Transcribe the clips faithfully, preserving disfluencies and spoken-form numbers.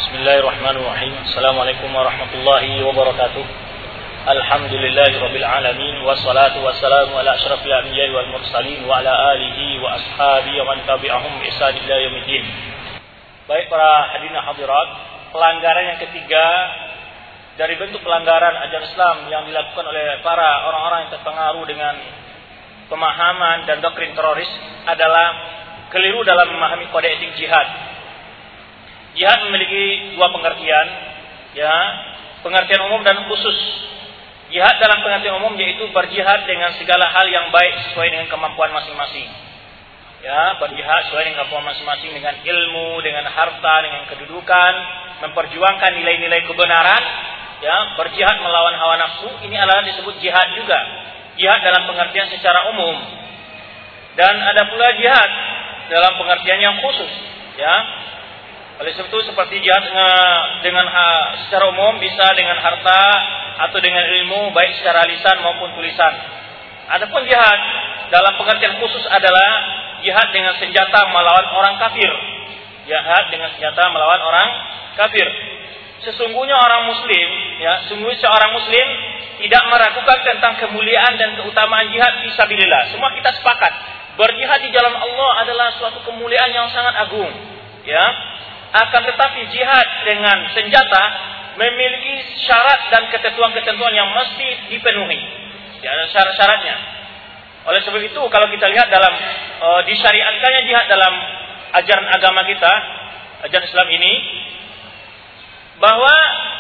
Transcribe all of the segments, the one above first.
Bismillahirrahmanirrahim. Assalamualaikum warahmatullahi wabarakatuh. Alhamdulillahirabbil alamin wassalatu wassalamu ala asyrafil anbiya'i wal mursalin wa ala alihi wa ashabihi wa man tabi'ahum bi ihsan ila yaumil. Baik para hadirin hadirat, pelanggaran yang ketiga dari bentuk pelanggaran ajaran Islam yang dilakukan oleh para orang-orang yang terpengaruh dengan pemahaman dan doktrin teroris adalah keliru dalam memahami kode etik jihad. Jihad memiliki dua pengertian, ya, pengertian umum dan khusus. Jihad dalam pengertian umum yaitu berjihad dengan segala hal yang baik sesuai dengan kemampuan masing-masing. Ya, berjihad sesuai dengan kemampuan masing-masing, dengan ilmu, dengan harta, dengan kedudukan, memperjuangkan nilai-nilai kebenaran, ya, berjihad melawan hawa nafsu. Ini adalah disebut jihad juga. Jihad dalam pengertian secara umum. Dan ada pula jihad dalam pengertian yang khusus, ya. Oleh sebab itu seperti jihad dengan secara umum bisa dengan harta atau dengan ilmu baik secara lisan maupun tulisan. Adapun jihad dalam pengertian khusus adalah jihad dengan senjata melawan orang kafir. Jihad dengan senjata melawan orang kafir. Sesungguhnya orang muslim, ya, sungguh seorang muslim tidak meragukan tentang kemuliaan dan keutamaan jihad fisabilillah. Semua kita sepakat, berjihad di jalan Allah adalah suatu kemuliaan yang sangat agung, ya. Akan tetapi jihad dengan senjata memiliki syarat dan ketentuan-ketentuan yang mesti dipenuhi. Ya, ada syarat-syaratnya. Oleh sebab itu kalau kita lihat dalam e, disyariatkannya jihad dalam ajaran agama kita, ajaran Islam ini, bahwa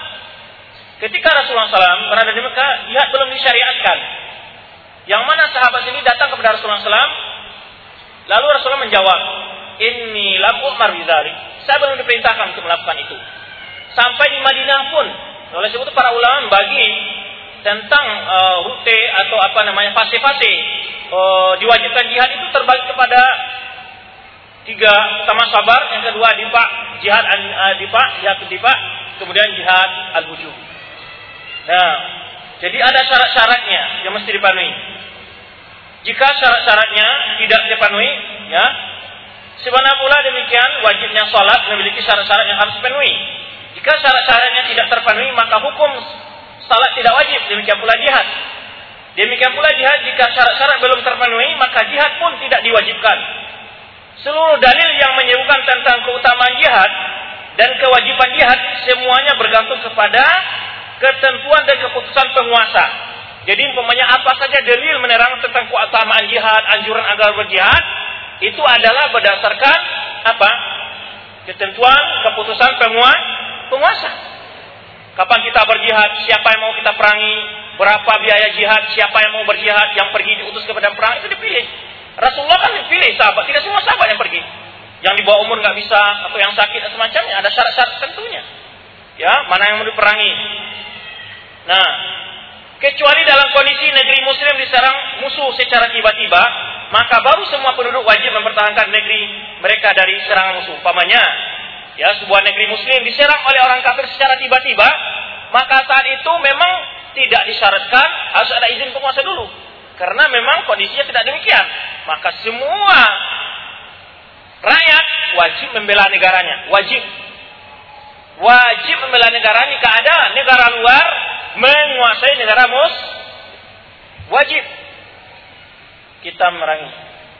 ketika Rasulullah shallallahu alaihi wasallam berada di Mekah, jihad belum disyariatkan. Yang mana sahabat ini datang kepada Rasulullah shallallahu alaihi wasallam, lalu Rasulullah menjawab, "Inni lam umar bidzalik." Saya belum diperintahkan untuk melakukan itu. Sampai di Madinah pun, oleh sebab itu para ulama membagi tentang uh, rute atau apa namanya fase-fase uh, diwajibkan jihad itu terbagi kepada tiga. Pertama sabar, yang kedua difa, jihad uh, difa, jihad difa, kemudian jihad al-wujub. Nah, jadi ada syarat-syaratnya yang mesti dipenuhi. Jika syarat-syaratnya tidak dipenuhi, ya, sebenarnya pula demikian wajibnya salat memiliki syarat-syarat yang harus dipenuhi. Jika syarat-syaratnya tidak terpenuhi, maka hukum salat tidak wajib. Demikian pula jihad. Demikian pula jihad jika syarat-syarat belum terpenuhi, maka jihad pun tidak diwajibkan. Seluruh dalil yang menyebutkan tentang keutamaan jihad dan kewajiban jihad semuanya bergantung kepada ketentuan dan keputusan penguasa. Jadi umpamanya apa saja dalil menerang tentang keutamaan jihad, anjuran agar berjihad, itu adalah berdasarkan apa? Ketentuan, keputusan penguasa. Kapan kita berjihad, siapa yang mau kita perangi, berapa biaya jihad, siapa yang mau berjihad, yang pergi diutus kepada perang, itu dipilih. Rasulullah kan dipilih sahabat, tidak semua sahabat yang pergi. Yang di bawah umur nggak bisa, atau yang sakit dan semacamnya, ada syarat-syarat tentunya. Ya, mana yang mau diperangi. Nah, kecuali dalam kondisi negeri muslim diserang musuh secara tiba-tiba, maka baru semua penduduk wajib mempertahankan negeri mereka dari serangan musuh. Umpamanya, ya, sebuah negeri muslim diserang oleh orang kafir secara tiba-tiba, maka saat itu memang tidak disyaratkan harus ada izin penguasa dulu. Karena memang kondisinya tidak demikian. Maka semua rakyat wajib membela negaranya. Wajib. Wajib membela negara jika ada negara luar menguasai negara mus. Wajib kita memerangi.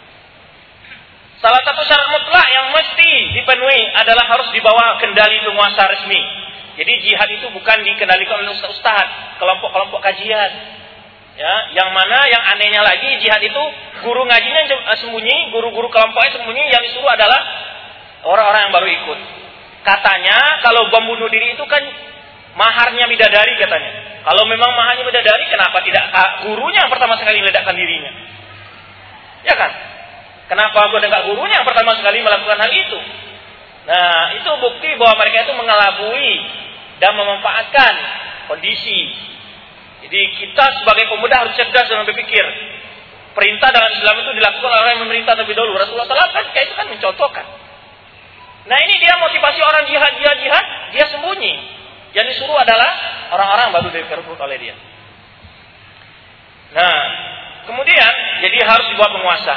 Salah satu syarat mutlak yang mesti dipenuhi adalah harus di bawah kendali penguasa resmi. Jadi jihad itu bukan dikendalikan oleh ustaz-ustaz, kelompok-kelompok kajian. Ya, yang mana yang anehnya lagi jihad itu guru ngajinya sembunyi, guru-guru kelompoknya sembunyi, yang disuruh adalah orang-orang yang baru ikut. Katanya kalau bom bunuh diri itu kan maharnya bidadari katanya. Kalau memang maharnya bidadari, kenapa tidak gurunya yang pertama sekali meledakkan dirinya? Ya kan? Kenapa gue dengar gurunya yang pertama sekali melakukan hal itu? Nah, itu bukti bahwa mereka itu mengelabui dan memanfaatkan kondisi. Jadi kita sebagai pemuda harus cerdas dalam berpikir. Perintah dalam Islam itu dilakukan oleh orang yang memerintah terlebih dahulu. Rasulullah shallallahu alaihi wasallam kan itu kan mencontohkan. Nah, ini dia motivasi orang jihad, jihad, jihad, dia sembunyi. Yang disuruh adalah orang-orang yang baru direkrut oleh dia. Nah, kemudian jadi harus dibawa penguasa.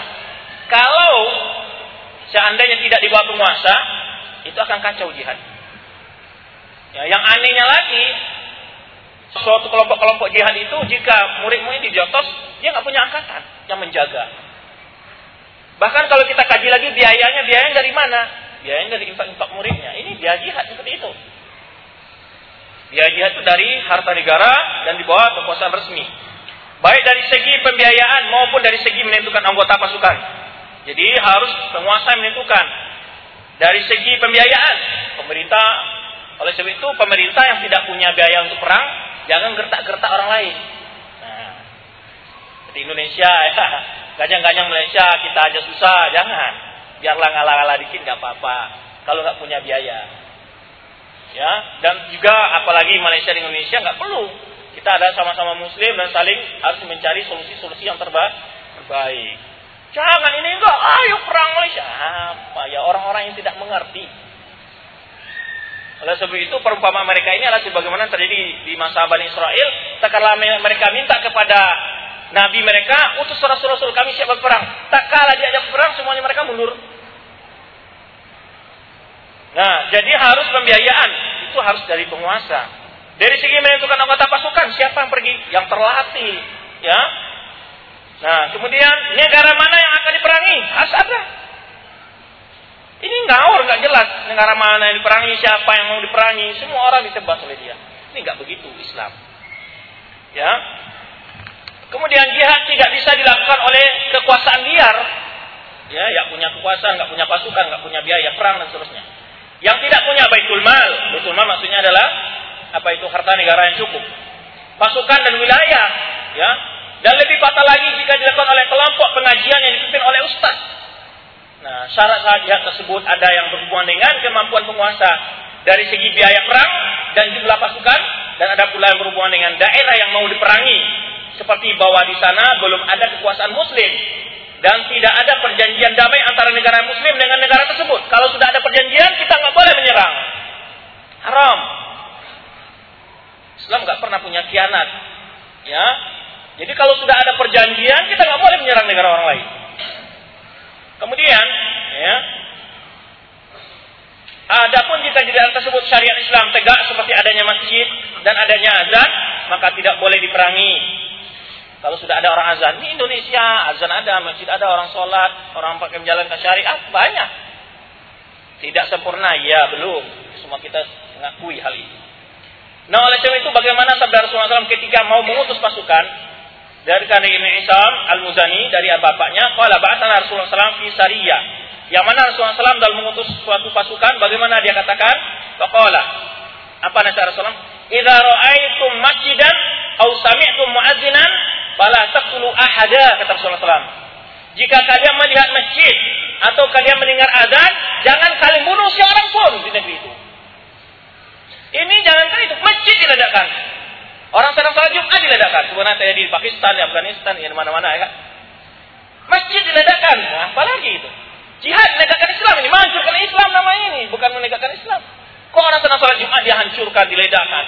Kalau seandainya tidak dibawa penguasa, itu akan kacau jihad. Ya, yang anehnya lagi, suatu kelompok-kelompok jihad itu jika murid-murid dijotos, dia nggak punya angkatan yang menjaga. Bahkan kalau kita kaji lagi biayanya, biayanya dari mana? Biayanya dari infak-infak muridnya. Ini biaya jihad seperti itu. Biaya jihad itu dari harta negara dan di bawah kekuasaan resmi. Baik dari segi pembiayaan maupun dari segi menentukan anggota pasukan. Jadi harus penguasa menentukan. Dari segi pembiayaan, pemerintah, oleh sebab itu pemerintah yang tidak punya biaya untuk perang, jangan gertak-gertak orang lain. Nah, seperti Indonesia, ya, ganyang-ganyang Malaysia, kita aja susah, jangan. Biarlah ngalah-ngalah dikit, nggak apa-apa. Kalau nggak punya biaya, ya. Dan juga apalagi Malaysia dan Indonesia nggak perlu. Kita ada sama-sama Muslim dan saling harus mencari solusi-solusi yang terba- terbaik. Jangan ini enggak, ayo perang Malaysia. Apa ya, orang-orang yang tidak mengerti. Oleh sebab itu perumpamaan mereka ini adalah sebagaimana terjadi di masa Bani Israel. Tak kala mereka minta kepada Nabi mereka, utus rasul-rasul kami siap berperang. Tak kala diajak perang, semuanya mereka mundur. Nah, jadi harus pembiayaan. Itu harus dari penguasa. Dari segi menentukan anggota pasukan, siapa yang pergi? Yang terlatih. Ya. Nah, kemudian negara mana yang akan diperangi? Harus ada. Ini ngawur, nggak jelas. Negara mana yang diperangi, siapa yang mau diperangi. Semua orang ditebas oleh dia. Ini nggak begitu Islam. Ya. Kemudian jihad tidak bisa dilakukan oleh kekuasaan liar. Ya, yang punya kekuasaan, nggak punya pasukan, nggak punya biaya perang dan seterusnya. Yang tidak punya baitul mal. Baitul mal maksudnya adalah apa itu, harta negara yang cukup. Pasukan dan wilayah. Ya. Dan lebih fatal lagi jika dilakukan oleh kelompok pengajian yang dipimpin oleh ustaz. Nah, syarat-syarat jihad tersebut ada yang berhubungan dengan kemampuan penguasa dari segi biaya perang dan jumlah pasukan, dan ada pula yang berhubungan dengan daerah yang mau diperangi, seperti bahwa di sana belum ada kekuasaan muslim dan tidak ada perjanjian damai antara negara muslim dengan negara tersebut. Kalau sudah ada perjanjian, kita nggak boleh menyerang. Haram. Islam nggak pernah punya khianat. Ya. Jadi kalau sudah ada perjanjian, kita nggak boleh menyerang negara orang lain. Kemudian, ya, adapun jika di daerah tersebut syariat Islam tegak seperti adanya masjid dan adanya azan, maka tidak boleh diperangi. Kalau sudah ada orang azan, di Indonesia azan ada, masjid ada, orang sholat, orang pakai menjalankan syariat banyak. Tidak sempurna, ya belum. Semua kita mengakui hal ini. Nah, oleh sebab itu bagaimana sabda Rasulullah shallallahu alaihi wasallam ketika mau mengutus pasukan? Dari Kani Ibn Isam Al-Muzani dari bapaknya, qala ba'athana Rasulullah sallallahu alaihi wasallam fi sariyah. Yang mana Rasulullah sallallahu alaihi wasallam dalam mengutus suatu pasukan, bagaimana dia katakan? Faqala, apa nasihat Rasulullah? Idza ra'aitum masjidan aw sami'tum mu'adzinan fala taqtulu ahada, kata Rasulullah sallallahu alaihi wasallam. Jika kalian melihat masjid atau kalian mendengar azan, jangan kalian bunuh seorang pun di negeri itu. Ini jangan kali itu masjid diledakkan. Orang sedang salat Jumat diledakkan. Sebenarnya saya di Pakistan, di Afghanistan, di mana-mana ya. Masjid diledakkan. Nah, apalagi itu? Jihad menegakkan Islam ini, menghancurkan Islam nama ini, bukan menegakkan Islam. Kok orang sedang salat Jumat dihancurkan, diledakkan?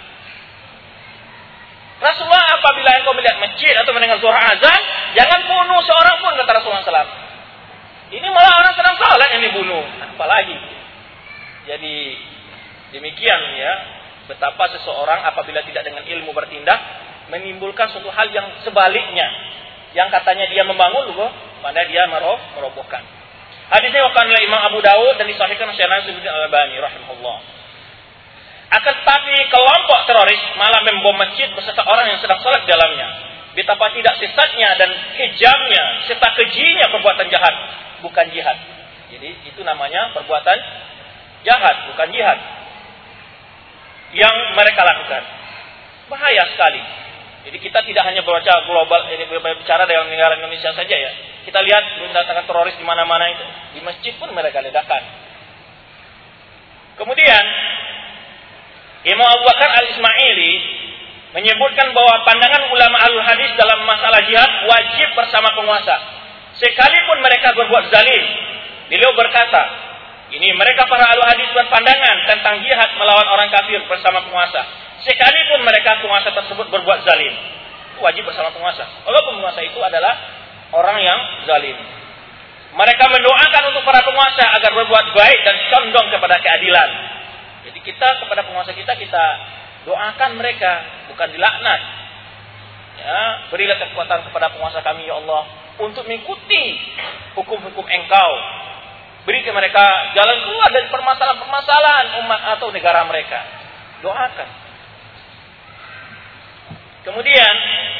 Rasulullah apabila engkau melihat masjid atau mendengar suara azan, jangan bunuh seorang pun, kata Rasulullah sallallahu alaihi wasallam. Ini malah orang sedang salat yang dibunuh. Apalagi? Jadi demikian ya. Betapa seseorang apabila tidak dengan ilmu bertindak menimbulkan suatu hal yang sebaliknya, yang katanya dia membangun loh, mana dia merob, merobohkan. Hadisnya diwakilkan oleh Imam Abu Dawud dan disahihkan oleh Syekh Nasiruddin Al-Albani rahimahullah. Akan tetapi kelompok teroris malah membom masjid beserta orang yang sedang salat di dalamnya. Betapa tidak sesatnya dan kejamnya serta kejinya perbuatan jahat, bukan jihad. Jadi itu namanya perbuatan jahat, bukan jihad yang mereka lakukan. Bahaya sekali. Jadi kita tidak hanya berbicara global, ini berbicara dengan negara Indonesia saja ya. Kita lihat tindakan teroris di mana-mana itu. Di masjid pun mereka ledakan. Kemudian Imam Abu Bakar Al-Ismaili menyebutkan bahwa pandangan ulama Ahlul Hadis dalam masalah jihad wajib bersama penguasa, sekalipun mereka berbuat zalim. Beliau berkata, ini mereka para ahli hadis berpandangan tentang jihad melawan orang kafir bersama penguasa, sekalipun mereka penguasa tersebut berbuat zalim. Wajib bersama penguasa. Walaupun penguasa itu adalah orang yang zalim. Mereka mendoakan untuk para penguasa agar berbuat baik dan condong kepada keadilan. Jadi kita kepada penguasa kita, kita doakan mereka, bukan dilaknat. Ya, berilah kekuatan kepada penguasa kami ya Allah untuk mengikuti hukum-hukum Engkau. Berikan mereka jalan keluar dari permasalahan-permasalahan umat atau negara mereka. Doakan. Kemudian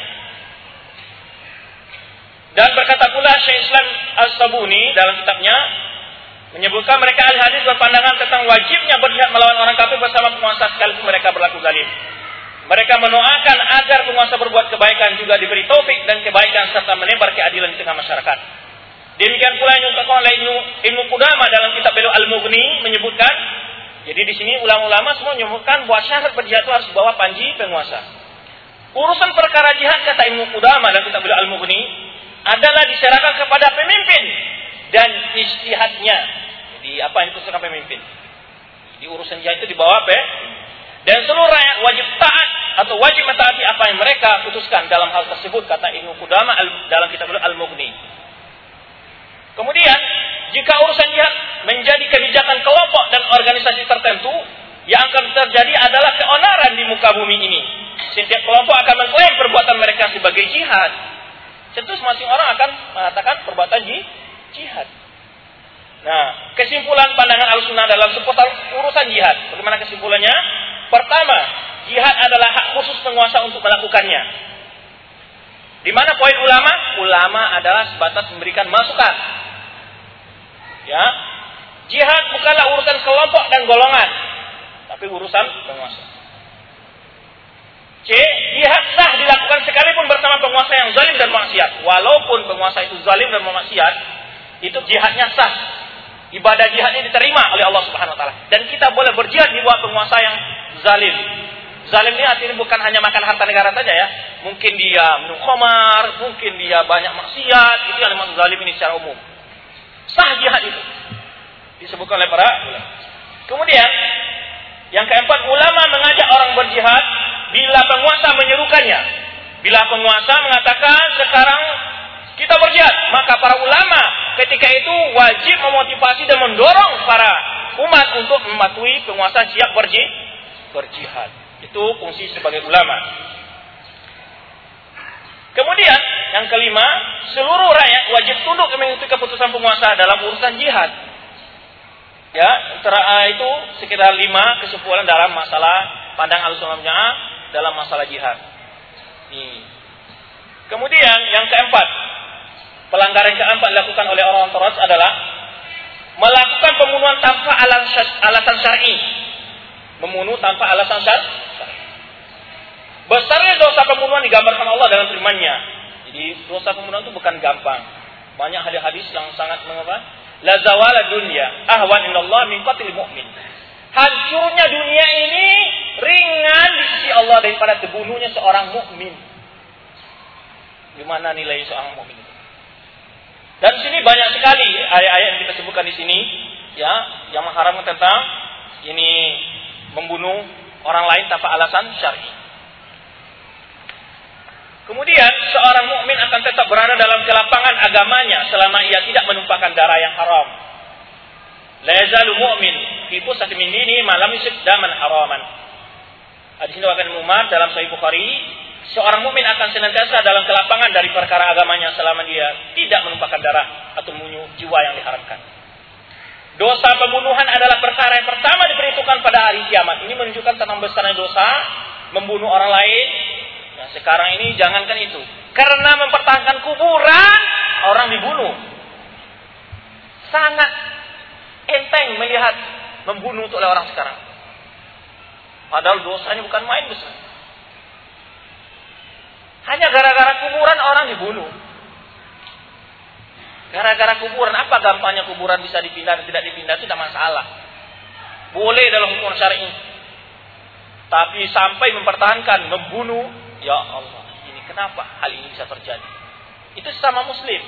dan berkata pula Syekh Islam As-Sabuni dalam kitabnya menyebutkan mereka ahli hadis berpandangan tentang wajibnya berjihad melawan orang kafir bersama penguasa sekalipun mereka berlaku zalim. Mereka mendoakan agar penguasa berbuat kebaikan juga diberi taufik dan kebaikan serta menebar keadilan di tengah masyarakat. Demikian pula yang diungkapkan oleh Ibnu Qudamah dalam kitab beliau Al-Mughni menyebutkan, jadi di sini ulama-ulama semua menyebutkan bahwa syarat berjihad itu harus bawa panji penguasa. Urusan perkara jihad kata Ibnu Qudamah dalam kitab beliau Al-Mughni adalah diserahkan kepada pemimpin dan ijtihadnya. Jadi apa yang diputuskan pemimpin? Di urusan jihad itu dibawa apa? Dan seluruh rakyat wajib taat atau wajib mentaati apa yang mereka putuskan dalam hal tersebut kata Ibnu Qudamah dalam kitab Al-Mughni. Kemudian jika urusan jihad menjadi kebijakan kelompok dan organisasi tertentu, yang akan terjadi adalah keonaran di muka bumi ini. Setiap kelompok akan mengklaim perbuatan mereka sebagai jihad. Tentu masing orang akan mengatakan perbuatan jihad. Nah, kesimpulan pandangan Ahlussunnah dalam seputar urusan jihad. Bagaimana kesimpulannya? Pertama, jihad adalah hak khusus penguasa untuk melakukannya. Di mana poin ulama? Ulama adalah sebatas memberikan masukan. Ya, jihad bukanlah urusan kelompok dan golongan, tapi urusan penguasa. C. Jihad sah dilakukan sekalipun bersama penguasa yang zalim dan maksiat. Walaupun penguasa itu zalim dan maksiat, itu jihadnya sah. Ibadah jihadnya diterima oleh Allah Subhanahu wa taala. Dan kita boleh berjihad di bawah penguasa yang zalim. Zalim ini artinya bukan hanya makan harta negara saja ya. Mungkin dia minum khamar, mungkin dia banyak maksiat, itu yang dimaksud zalim ini secara umum. Sah jihad itu. Disebutkan oleh para ulama. Kemudian yang keempat, ulama mengajak orang berjihad bila penguasa menyerukannya. Bila penguasa mengatakan sekarang kita berjihad, maka para ulama ketika itu wajib memotivasi dan mendorong para umat untuk mematuhi penguasa siap berjihad. Itu fungsi sebagai ulama. Kemudian yang kelima, seluruh rakyat wajib tunduk mengikuti keputusan penguasa dalam urusan jihad. Ya, antara itu sekitar lima kesimpulan dalam masalah pandangan Ahlussunnah wal Jamaah dalam masalah jihad. Ini. Kemudian yang keempat, pelanggaran yang keempat dilakukan oleh orang teroris adalah melakukan pembunuhan tanpa alasan syar'i. Membunuh tanpa alasan syar'i. Besarnya dosa pembunuhan digambarkan Allah dalam firman-Nya. Jadi dosa pembunuhan itu bukan gampang. Banyak hadis-hadis yang sangat mengapa? La zawala dunya ahwan inallah min qatlil mu'min. Hancurnya dunia ini ringan di sisi Allah daripada terbunuhnya seorang mukmin. Gimana nilai seorang mukmin itu? Dan sini banyak sekali ayat-ayat yang kita sebutkan di sini, ya, yang mengharamkan tentang ini membunuh orang lain tanpa alasan syar'i. Kemudian seorang mukmin akan tetap berada dalam kelapangan agamanya selama ia tidak menumpahkan darah yang haram. La yazalu mu'min fi pusati min dini ma lam yusib daman haraman. Hadis ini akan Umar dalam Sahih Bukhari, seorang mukmin akan senantiasa dalam kelapangan dari perkara agamanya selama dia tidak menumpahkan darah atau membunuh jiwa yang diharamkan. Dosa pembunuhan adalah perkara yang pertama diperhitungkan pada hari kiamat. Ini menunjukkan tentang besarnya dosa membunuh orang lain. Nah, sekarang ini jangankan itu. Karena mempertahankan kuburan, orang dibunuh. Sangat enteng melihat membunuh oleh orang sekarang. Padahal dosanya bukan main besar. Hanya gara-gara kuburan orang dibunuh. Gara-gara kuburan, apa gampangnya kuburan bisa dipindah dan tidak dipindah, itu tidak masalah. Boleh dalam hukum syar'i. Tapi sampai mempertahankan, membunuh, ya Allah, ini kenapa hal ini bisa terjadi? Itu sesama muslim.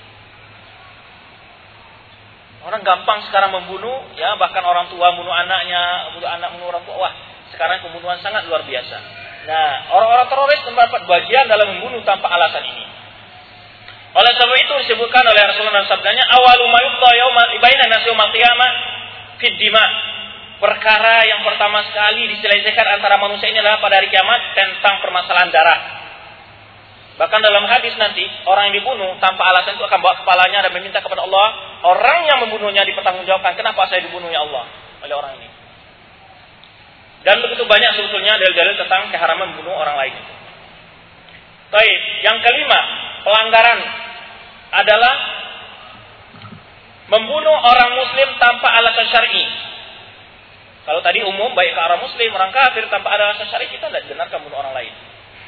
Orang gampang sekarang membunuh, ya, bahkan orang tua membunuh anaknya, membunuh anak membunuh orang tua. Wah, sekarang pembunuhan sangat luar biasa. Nah, orang-orang teroris mendapat bagian dalam membunuh tanpa alasan ini. Oleh sebab itu disebutkan oleh Rasulullah dalam sabdanya, awalu ma yuqda yauma baina nasi yaumil qiyamah fid dima. perkara yang pertama sekali diselesaikan antara manusia ini adalah pada hari kiamat tentang permasalahan darah. Bahkan dalam hadis nanti, orang yang dibunuh tanpa alasan itu akan bawa kepalanya dan meminta kepada Allah, orang yang membunuhnya dipertanggungjawabkan, kenapa saya dibunuh ya Allah oleh orang ini. Dan begitu banyak sebetulnya dalil-dalil tentang keharaman membunuh orang lain. Baik, yang kelima, pelanggaran adalah membunuh orang muslim tanpa alasan syar'i. Kalau tadi umum, baik ke orang muslim, orang kafir, tanpa ada alasan syar'i, kita tidak benarkan membunuh orang lain.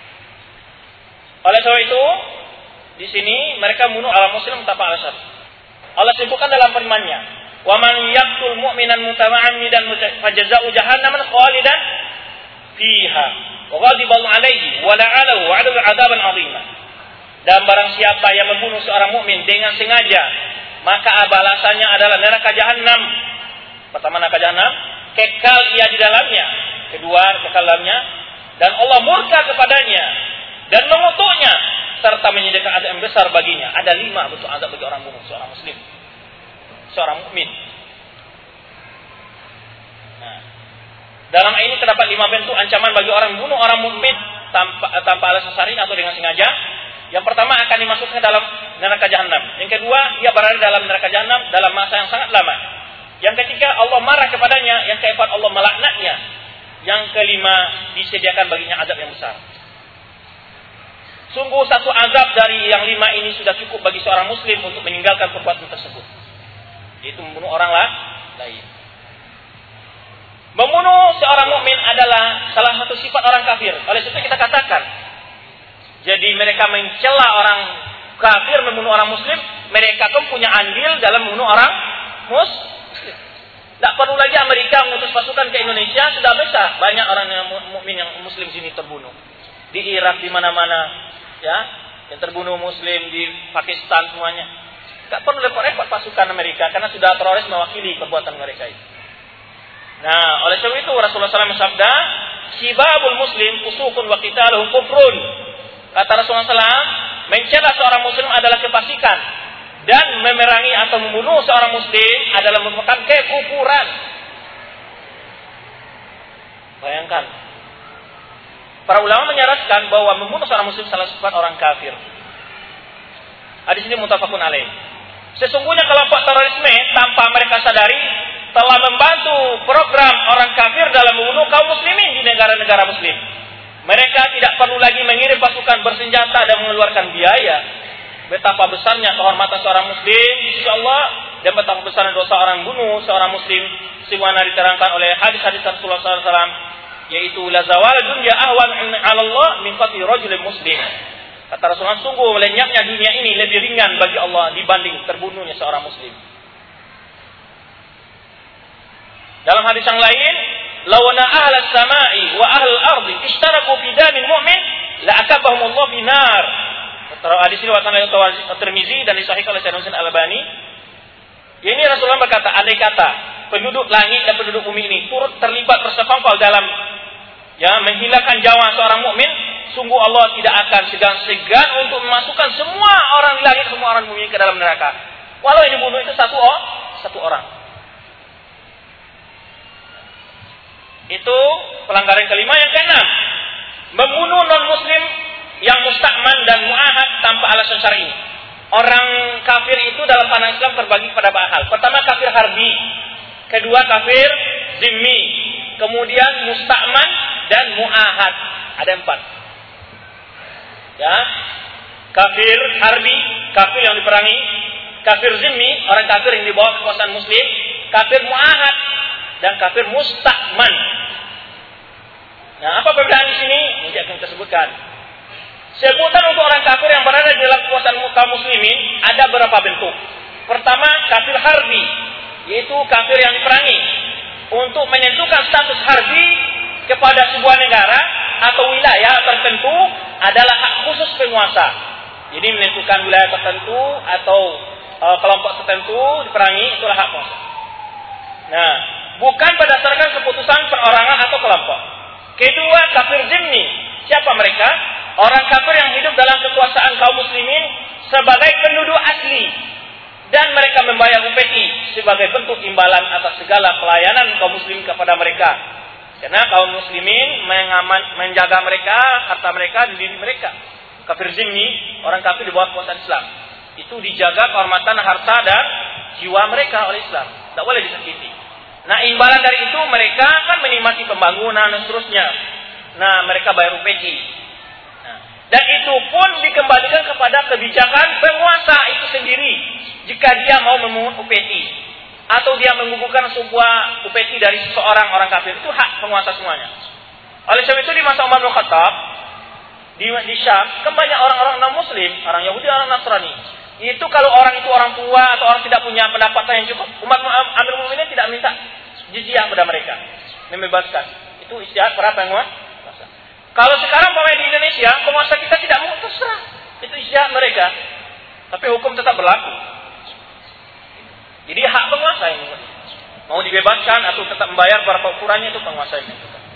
Oleh sebab itu, di sini mereka membunuh orang muslim tanpa alasan. Allah sebutkan dalam firman-Nya, "Wa man yaqtul mu'minan mutama'ammidan fajaza'u jahannaman khalidan fiha wa ghadiba 'alaihi wa la'anahu wa 'adaba 'adaban 'azima." Dan barang siapa yang membunuh seorang mukmin dengan sengaja, maka balasannya adalah neraka jahanam. Pertama neraka jahanam, kekal ia di dalamnya. Kedua, kekal dalamnya, dan Allah murka kepadanya dan mengutuknya serta menyediakan azab yang besar baginya. Ada lima bentuk azab bagi orang bunuh seorang muslim, seorang mukmin. Nah, dalam ayat ini terdapat lima bentuk ancaman bagi orang bunuh orang mukmin tanpa tanpa alasan syar'i atau dengan sengaja. Yang pertama akan dimasukkan dalam neraka jahanam. Yang kedua, ia berada dalam neraka jahanam dalam masa yang sangat lama. Yang ketiga, Allah marah kepadanya. Yang keempat, Allah melaknatnya. Yang kelima, disediakan baginya azab yang besar. Sungguh satu azab dari yang lima ini sudah cukup bagi seorang muslim untuk meninggalkan perbuatan tersebut, yaitu membunuh orang lain. Membunuh seorang mukmin adalah salah satu sifat orang kafir. Oleh sebab itu kita katakan, jadi mereka mencela orang kafir membunuh orang muslim, mereka pun punya andil dalam membunuh orang muslim. Tak perlu lagi Amerika mengutus pasukan ke Indonesia, sudah besar banyak orang yang mukmin yang muslim sini terbunuh. Di Irak, di mana-mana, ya, yang terbunuh muslim, di Pakistan semuanya. Tak perlu repot-repot pasukan Amerika karena sudah teroris mewakili perbuatan mereka itu. Nah, oleh sebab itu Rasulullah shallallahu alaihi wasallam bersabda, "Sibabul muslim fusukun wa qitaluhu kufrun." Kata Rasulullah shallallahu alaihi wasallam, mencela seorang muslim adalah kefasikan dan memerangi atau membunuh seorang muslim adalah merupakan kekufuran. Bayangkan. Para ulama menyarankan bahwa membunuh seorang muslim salah sifat orang kafir. Hadis ini muttafaqun alaih. Sesungguhnya kelompok terorisme tanpa mereka sadari telah membantu program orang kafir dalam membunuh kaum muslimin di negara-negara muslim. Mereka tidak perlu lagi mengirim pasukan bersenjata dan mengeluarkan biaya. Betapa besarnya kehormatan seorang muslim di sisi Allah dan betapa besarnya dosa orang bunuh seorang muslim sebagaimana diterangkan oleh hadis-hadis Rasulullah shallallahu alaihi wasallam, yaitu la zawal dunya ahwan 'ala Allah min qatli rajulin muslim. Kata Rasulullah, sungguh lenyapnya dunia ini lebih ringan bagi Allah dibanding terbunuhnya seorang muslim. Dalam hadis yang lain, lawana ahlas samai wa ahlul ardi ishtaraku fi damin mu'min la akabahum Allah fi nar. Hadis ini riwayat At-Tirmizi dan disahihkan oleh Syekh Hasan Al-Albani. Ini Rasulullah berkata, andai kata penduduk langit dan penduduk bumi ini turut terlibat bersekongkol dalam ya menghilangkan nyawa seorang mukmin, sungguh Allah tidak akan segan-segan untuk memasukkan semua orang di langit, semua orang bumi ke dalam neraka. Walau ini bunuh itu satu oh, satu orang. Itu pelanggaran kelima. Yang keenam, membunuh non-muslim yang mustakman dan mu'ahad tanpa alasan syar'i. Orang kafir itu dalam pandangan Islam terbagi pada empat hal. Pertama, kafir harbi. Kedua, kafir zimmi. Kemudian mustakman dan mu'ahad. Ada empat. Ya, kafir harbi, kafir yang diperangi. Kafir zimmi, orang kafir yang dibawa kekuasaan muslim. Kafir mu'ahad dan kafir mustakman. Nah, apa perbedaan di sini? Nanti akan kita sebutkan. Sebutan untuk orang kafir yang berada di dalam kekuasaan kaum muslimin ada beberapa bentuk. Pertama, kafir harbi, yaitu kafir yang diperangi. Untuk menentukan status harbi kepada sebuah negara atau wilayah tertentu adalah hak khusus penguasa. Jadi menentukan wilayah tertentu atau e, kelompok tertentu diperangi, itulah hak kuasa. Nah, bukan berdasarkan keputusan perorangan atau kelompok. Kedua, kafir zimmi. Siapa mereka? Orang kafir yang hidup dalam kekuasaan kaum muslimin sebagai penduduk asli. dan mereka membayar upeti sebagai bentuk imbalan atas segala pelayanan kaum muslim kepada mereka. Karena kaum muslimin mengaman, menjaga mereka, harta mereka, diri mereka. Kafir zimmi, orang kafir di bawah kekuasaan Islam, itu dijaga kehormatan harta dan jiwa mereka oleh Islam, tidak boleh disakiti. Nah, imbalan dari itu mereka kan menikmati pembangunan dan seterusnya. Nah, mereka bayar upeti. Nah, dan itu pun dikembalikan kepada kebijakan penguasa itu sendiri. Jika dia mau memungut upeti atau dia menggugurkan sebuah upeti dari seseorang orang kafir, itu hak penguasa semuanya. Oleh sebab itu di masa Umar bin Khattab di, di Syam, kan banyak orang-orang non-muslim, orang Yahudi, orang Nasrani. Itu kalau orang itu orang tua atau orang tidak punya pendapatan yang cukup, Umar Amir Mu'minin tidak minta jizyah pada mereka, membebaskan. Itu istihad para penguasa. Kalau sekarang pemain di Indonesia, penguasa kita tidak mau, terserah. Itu istihad mereka. Tapi hukum tetap berlaku. Jadi hak penguasa ini. Mau dibebaskan atau tetap membayar berapa ukurannya, itu penguasa ini.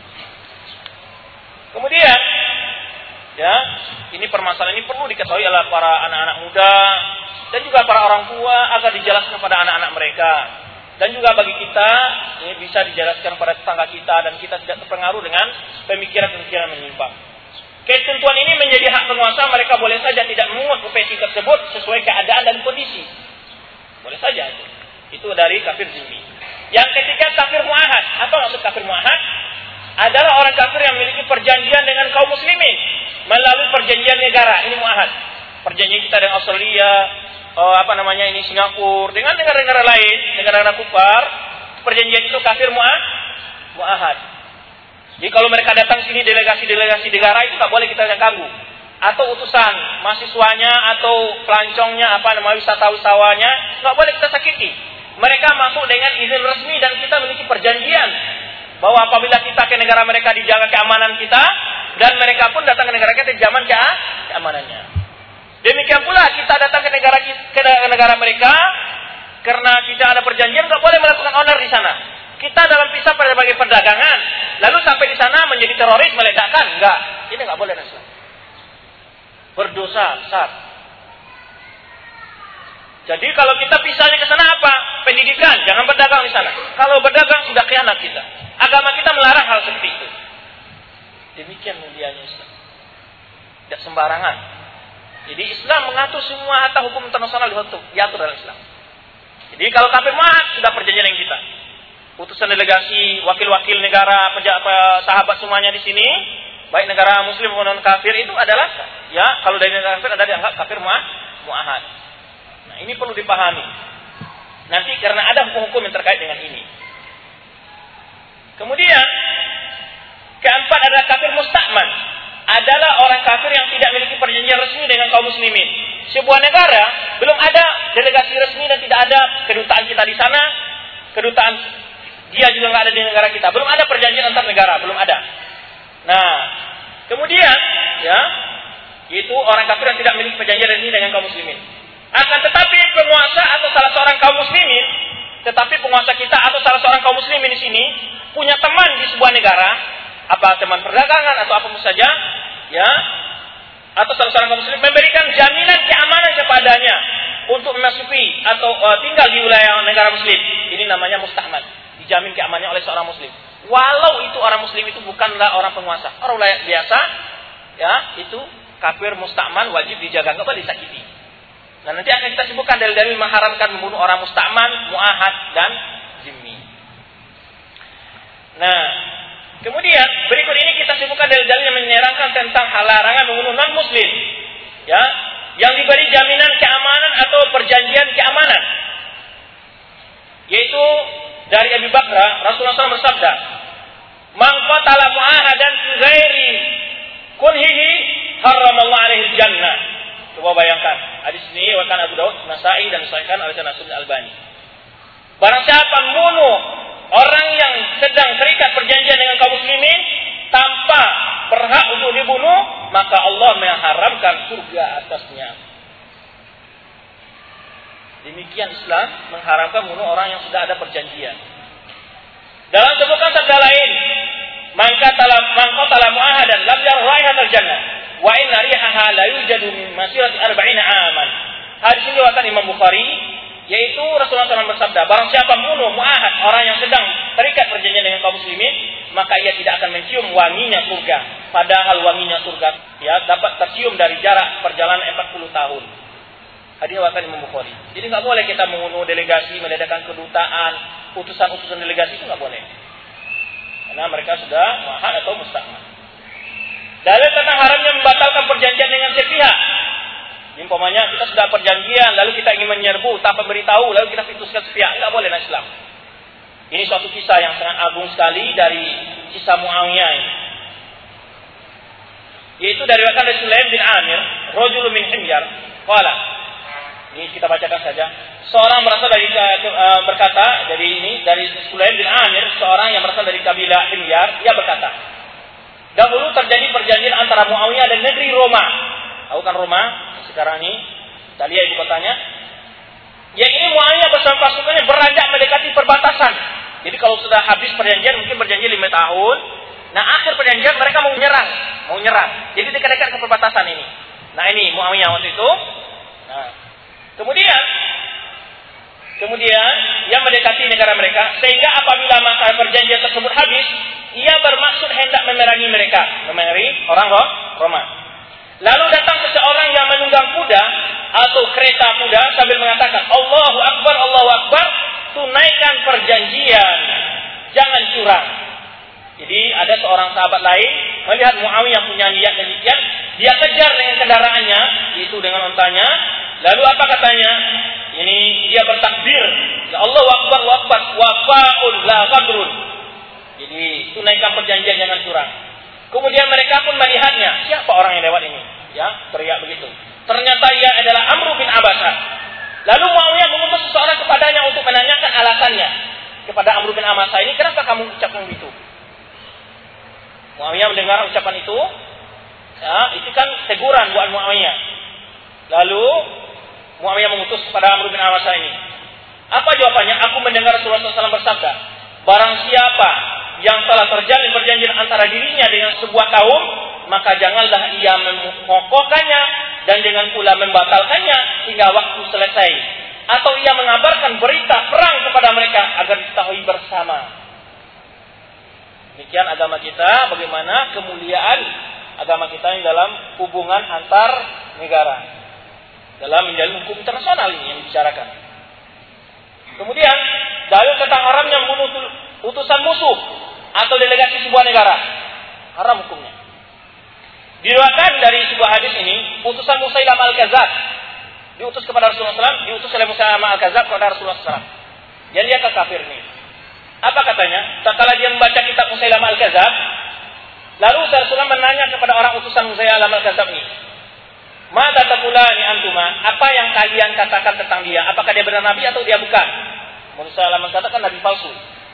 Kemudian, ya, ini permasalahan ini perlu diketahui oleh para anak-anak muda dan juga para orang tua agar dijelaskan kepada anak-anak mereka. Dan juga bagi kita, ini bisa dijelaskan pada tetangga kita dan kita tidak terpengaruh dengan pemikiran-pemikiran menyimpang. Ketentuan ini menjadi hak penguasa, mereka boleh saja tidak memungut upeti tersebut sesuai keadaan dan kondisi. Boleh saja itu. Itu dari kafir zimmi. Yang ketiga, kafir mu'ahad. Apa maksud kafir mu'ahad? Adalah orang kafir yang memiliki perjanjian dengan kaum muslimin melalui perjanjian negara. Ini mu'ahad. Perjanjian kita dengan Australia, oh, apa namanya ini Singapura, dengan negara-negara lain, negara-negara kufar, perjanjian itu kafir mu'ahad. Jadi kalau mereka datang sini delegasi-delegasi negara itu tak boleh kita ganggu. Atau utusan mahasiswanya atau pelancongnya, apa namanya wisata-wisatawanya, tak boleh kita sakiti. Mereka masuk dengan izin resmi dan kita memiliki perjanjian bahwa apabila kita ke negara mereka dijaga keamanan kita dan mereka pun datang ke negara kita dijamin ke keamanannya. Demikian pula kita datang ke negara ke negara mereka karena kita ada perjanjian, tak boleh melakukan honor di sana. Kita dalam pisah pada bagi perdagangan, lalu sampai di sana menjadi teroris meledakkan, enggak. Ini enggak boleh Islam. Berdosa besar. Jadi kalau kita pisahnya ke sana apa? Pendidikan, jangan berdagang di sana. Kalau berdagang sudah khianat kita. Agama kita melarang hal seperti itu. Demikian mulianya Islam. Tidak sembarangan. Jadi Islam mengatur semua harta hukum internasional diatur dalam Islam. Jadi kalau kafir mu'ahad sudah perjanjian dengan kita. Utusan delegasi, wakil-wakil negara, sahabat semuanya di sini, baik negara muslim maupun non kafir itu adalah ya kalau dari negara kafir ada dianggap kafir mu'ahad. Nah, ini perlu dipahami. Nanti karena ada hukum-hukum yang terkait dengan ini. Kemudian keempat adalah kafir musta'man. Adalah orang kafir yang tidak memiliki perjanjian resmi dengan kaum muslimin. Sebuah negara belum ada delegasi resmi dan tidak ada kedutaan kita di sana, kedutaan dia juga nggak ada di negara kita. Belum ada perjanjian antar negara, belum ada. Nah, kemudian ya, itu orang kafir yang tidak memiliki perjanjian resmi dengan kaum muslimin. Akan tetapi penguasa atau salah seorang kaum muslimin, tetapi penguasa kita atau salah seorang kaum muslimin di sini punya teman di sebuah negara, apa teman perdagangan atau apa saja, ya, atau salah seorang kaum muslim memberikan jaminan keamanan kepadanya untuk memasuki atau uh, tinggal di wilayah negara muslim. Ini namanya musta'man, dijamin keamanannya oleh seorang muslim. Walau itu orang muslim itu bukanlah orang penguasa, orang biasa, ya, itu kafir musta'man wajib dijaga, enggak boleh disakiti. Nah, nanti akan kita sebutkan dalil-dalil mengharamkan membunuh orang musta'man, mu'ahad, dan zimmi. Nah, kemudian berikut ini kita sebutkan dalil-dalil yang menerangkan tentang hal larangan membunuh non-muslim, ya, yang diberi jaminan keamanan atau perjanjian keamanan. Yaitu dari Abu Bakar, Rasulullah shallallahu alaihi wasallam bersabda, "Man qatala mu'ahadan fi ghairi kunhihi haramallahu alaihi jannah." Coba bayangkan, hadis ini riwayat Abu Daud, Nasa'i dan disahihkan oleh Nasr Al-Albani. Barang siapa membunuh orang yang sedang terikat perjanjian dengan kaum muslimin tanpa berhak untuk dibunuh, maka Allah mengharamkan surga atasnya. Demikian Islam mengharamkan membunuh orang yang sudah ada perjanjian. Dalam sebutan sabda lain, "Man qatala man qatala mu'ahadan lam yarah raihatal jannah." Wa inna rihaha la yujadu min masirati arba'ina aman. Hadis ini riwayat Imam Bukhari Yaitu Rasulullah shallallahu alaihi wasallam bersabda, barang siapa membunuh mu'ahad, orang yang sedang terikat perjanjian dengan kaum muslimin, maka ia tidak akan mencium wanginya surga. Padahal wanginya surga ya dapat tercium dari jarak perjalanan empat puluh tahun. Hadis riwayat Imam Bukhari. Jadi nggak boleh kita membunuh delegasi, mendadak kedutaan, utusan-utusan delegasi itu nggak boleh. Karena mereka sudah mu'ahad atau musta'man. Dalil tentang haramnya membatalkan perjanjian dengan sepihak. Umpamanya kita sudah perjanjian, lalu kita ingin menyerbu tanpa beritahu, lalu kita putuskan sepihak, nggak boleh dalam Islam. Ini suatu kisah yang sangat agung sekali dari kisah Muawiyah ini. Yaitu dari rekan dari Sulaim bin Amir, rajulun min Himyar, qala. Ini kita bacakan saja. Seorang berasal dari uh, berkata dari ini dari Sulaim bin Amir, seorang yang berasal dari kabilah Himyar, dia berkata, dahulu terjadi perjanjian antara Muawiyah dan negeri Roma. Tahu kan Roma? Sekarang ini, Italia ibu kotanya. Yang ini Muawiyah bersama pasukannya beranjak mendekati perbatasan. Jadi kalau sudah habis perjanjian, mungkin perjanjian lima tahun. Nah akhir perjanjian mereka mau menyerang, mau nyerang. Jadi dekat-dekat ke perbatasan ini. Nah ini Muawiyah waktu itu. Nah, kemudian, kemudian yang mendekati negara mereka, sehingga apabila masa perjanjian tersebut habis, ia bermaksud hendak memerangi mereka, memerangi orang Roma. Lalu datang seseorang yang menunggang kuda atau kereta kuda sambil mengatakan, Allahu Akbar, Allahu Akbar, tunaikan perjanjian, jangan curang. Jadi ada seorang sahabat lain melihat Muawiyah punya niat demikian, dia kejar dengan kendaraannya, yaitu dengan ontanya. Lalu apa katanya? Ini dia bertakbir, ya Allahu Akbar, Allahu Akbar, wafa'un la ghadrun. Jadi tunaikan perjanjian, jangan curang. Kemudian mereka pun melihatnya, siapa orang yang lewat ini? Ya, teriak begitu. Ternyata ia adalah Amr bin Abasah. Lalu Muawiyah mengutus seseorang kepadanya untuk menanyakan alasannya kepada Amr bin Abasah ini, kenapa kamu ucapkan begitu? Muawiyah mendengar ucapan itu, ya, itu kan teguran buat Muawiyah. Lalu Muawiyah mengutus kepada Amr bin Abasah ini. Apa jawabannya? Aku mendengar Rasulullah shallallahu alaihi wasallam bersabda, barang siapa yang telah terjalin perjanjian antara dirinya dengan sebuah kaum, maka janganlah ia mengokohkannya dan dengan pula membatalkannya hingga waktu selesai. Atau ia mengabarkan berita perang kepada mereka agar diketahui bersama. Demikian agama kita, bagaimana kemuliaan agama kita ini dalam hubungan antar negara, dalam menjalin hukum internasional ini yang dibicarakan. Kemudian dalil tentang haramnya membunuh utusan musuh atau delegasi sebuah negara, haram hukumnya. Diriwayatkan dari sebuah hadis ini, utusan Musailam al-Kadzab diutus kepada Rasulullah shallallahu alaihi wasallam, diutus oleh Musailam al-Kadzab kepada Rasulullah shallallahu alaihi wasallam. Yang dia kafir nih. Apa katanya? Tatkala dia membaca kitab Musailam al-Kadzab, lalu Rasulullah menanya kepada orang utusan Musailam al-Kadzab ini, "Ma taqulani antuma?" Apa yang kalian katakan tentang dia? Apakah dia benar nabi atau dia bukan? Musailam mengatakan nabi palsu.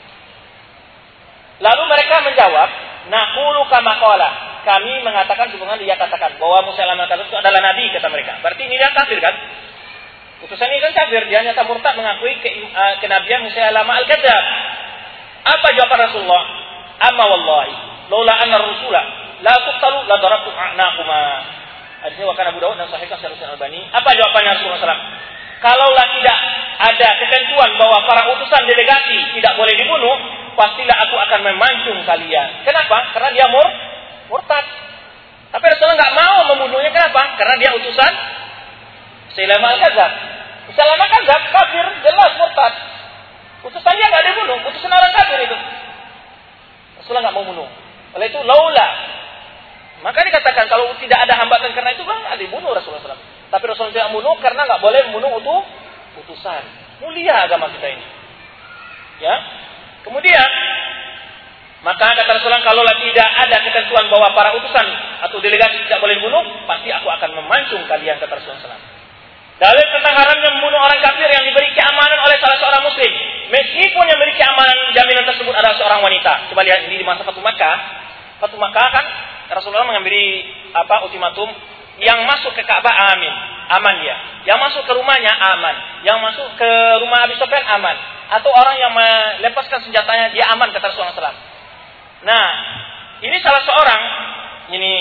Lalu mereka menjawab, naqulu kama qala. Kami mengatakan sebagaimana dia katakan bahwa Musa al-Kadzab itu adalah nabi, kata mereka. Berarti ini dia kafir kan? Utusan ini kan kafir, dia nyata murtad mengakui ke, uh, kenabian Musa al-Kadzab. Apa jawaban Rasulullah? Amma wallahi, laula anna rasula la tuqtalu la darabtu a'naquma. Hadis wa kana Abu Dawud dan sahihkan Syekh Al-Albani. Apa jawabannya Rasulullah shallallahu alaihi wasallam? Kalaulah tidak ada ketentuan bahwa para utusan delegasi tidak boleh dibunuh, pastilah aku akan memancung kalian. Kenapa? Karena dia mur, murtad. Tapi Rasulullah nggak mau membunuhnya. Kenapa? Karena dia utusan Musailamah al-Kadzab. Musailamah al-Kadzab kafir, jelas murtad. Utusan dia nggak dibunuh, utusan orang kafir itu. Rasulullah nggak mau bunuh. Oleh itu laula. Maka dikatakan kalau tidak ada hambatan karena itu nggak dibunuh Rasulullah shallallahu alaihi wasallam. Tapi Rasulullah tidak membunuh karena nggak boleh membunuh utuh utusan. Mulia agama kita ini. Ya. Kemudian maka kata Rasulullah, kalau tidak ada ketentuan bahwa para utusan atau delegasi tidak boleh dibunuh, pasti aku akan memancung kalian, kata Rasulullah shallallahu alaihi wasallam. Dalil tentang haramnya membunuh orang kafir yang diberi keamanan oleh salah seorang muslim, meskipun yang memiliki amanan jaminan tersebut adalah seorang wanita. Coba lihat ini di masa Fatu Makkah. Fatu Makkah kan Rasulullah mengambil apa ultimatum, yang masuk ke Ka'bah amin, aman dia. Yang masuk ke rumahnya aman. Yang masuk ke rumah Abi Sufyan aman. Atau orang yang melepaskan senjatanya dia aman, kata Rasulullah shallallahu alaihi wasallam. Nah, ini salah seorang ini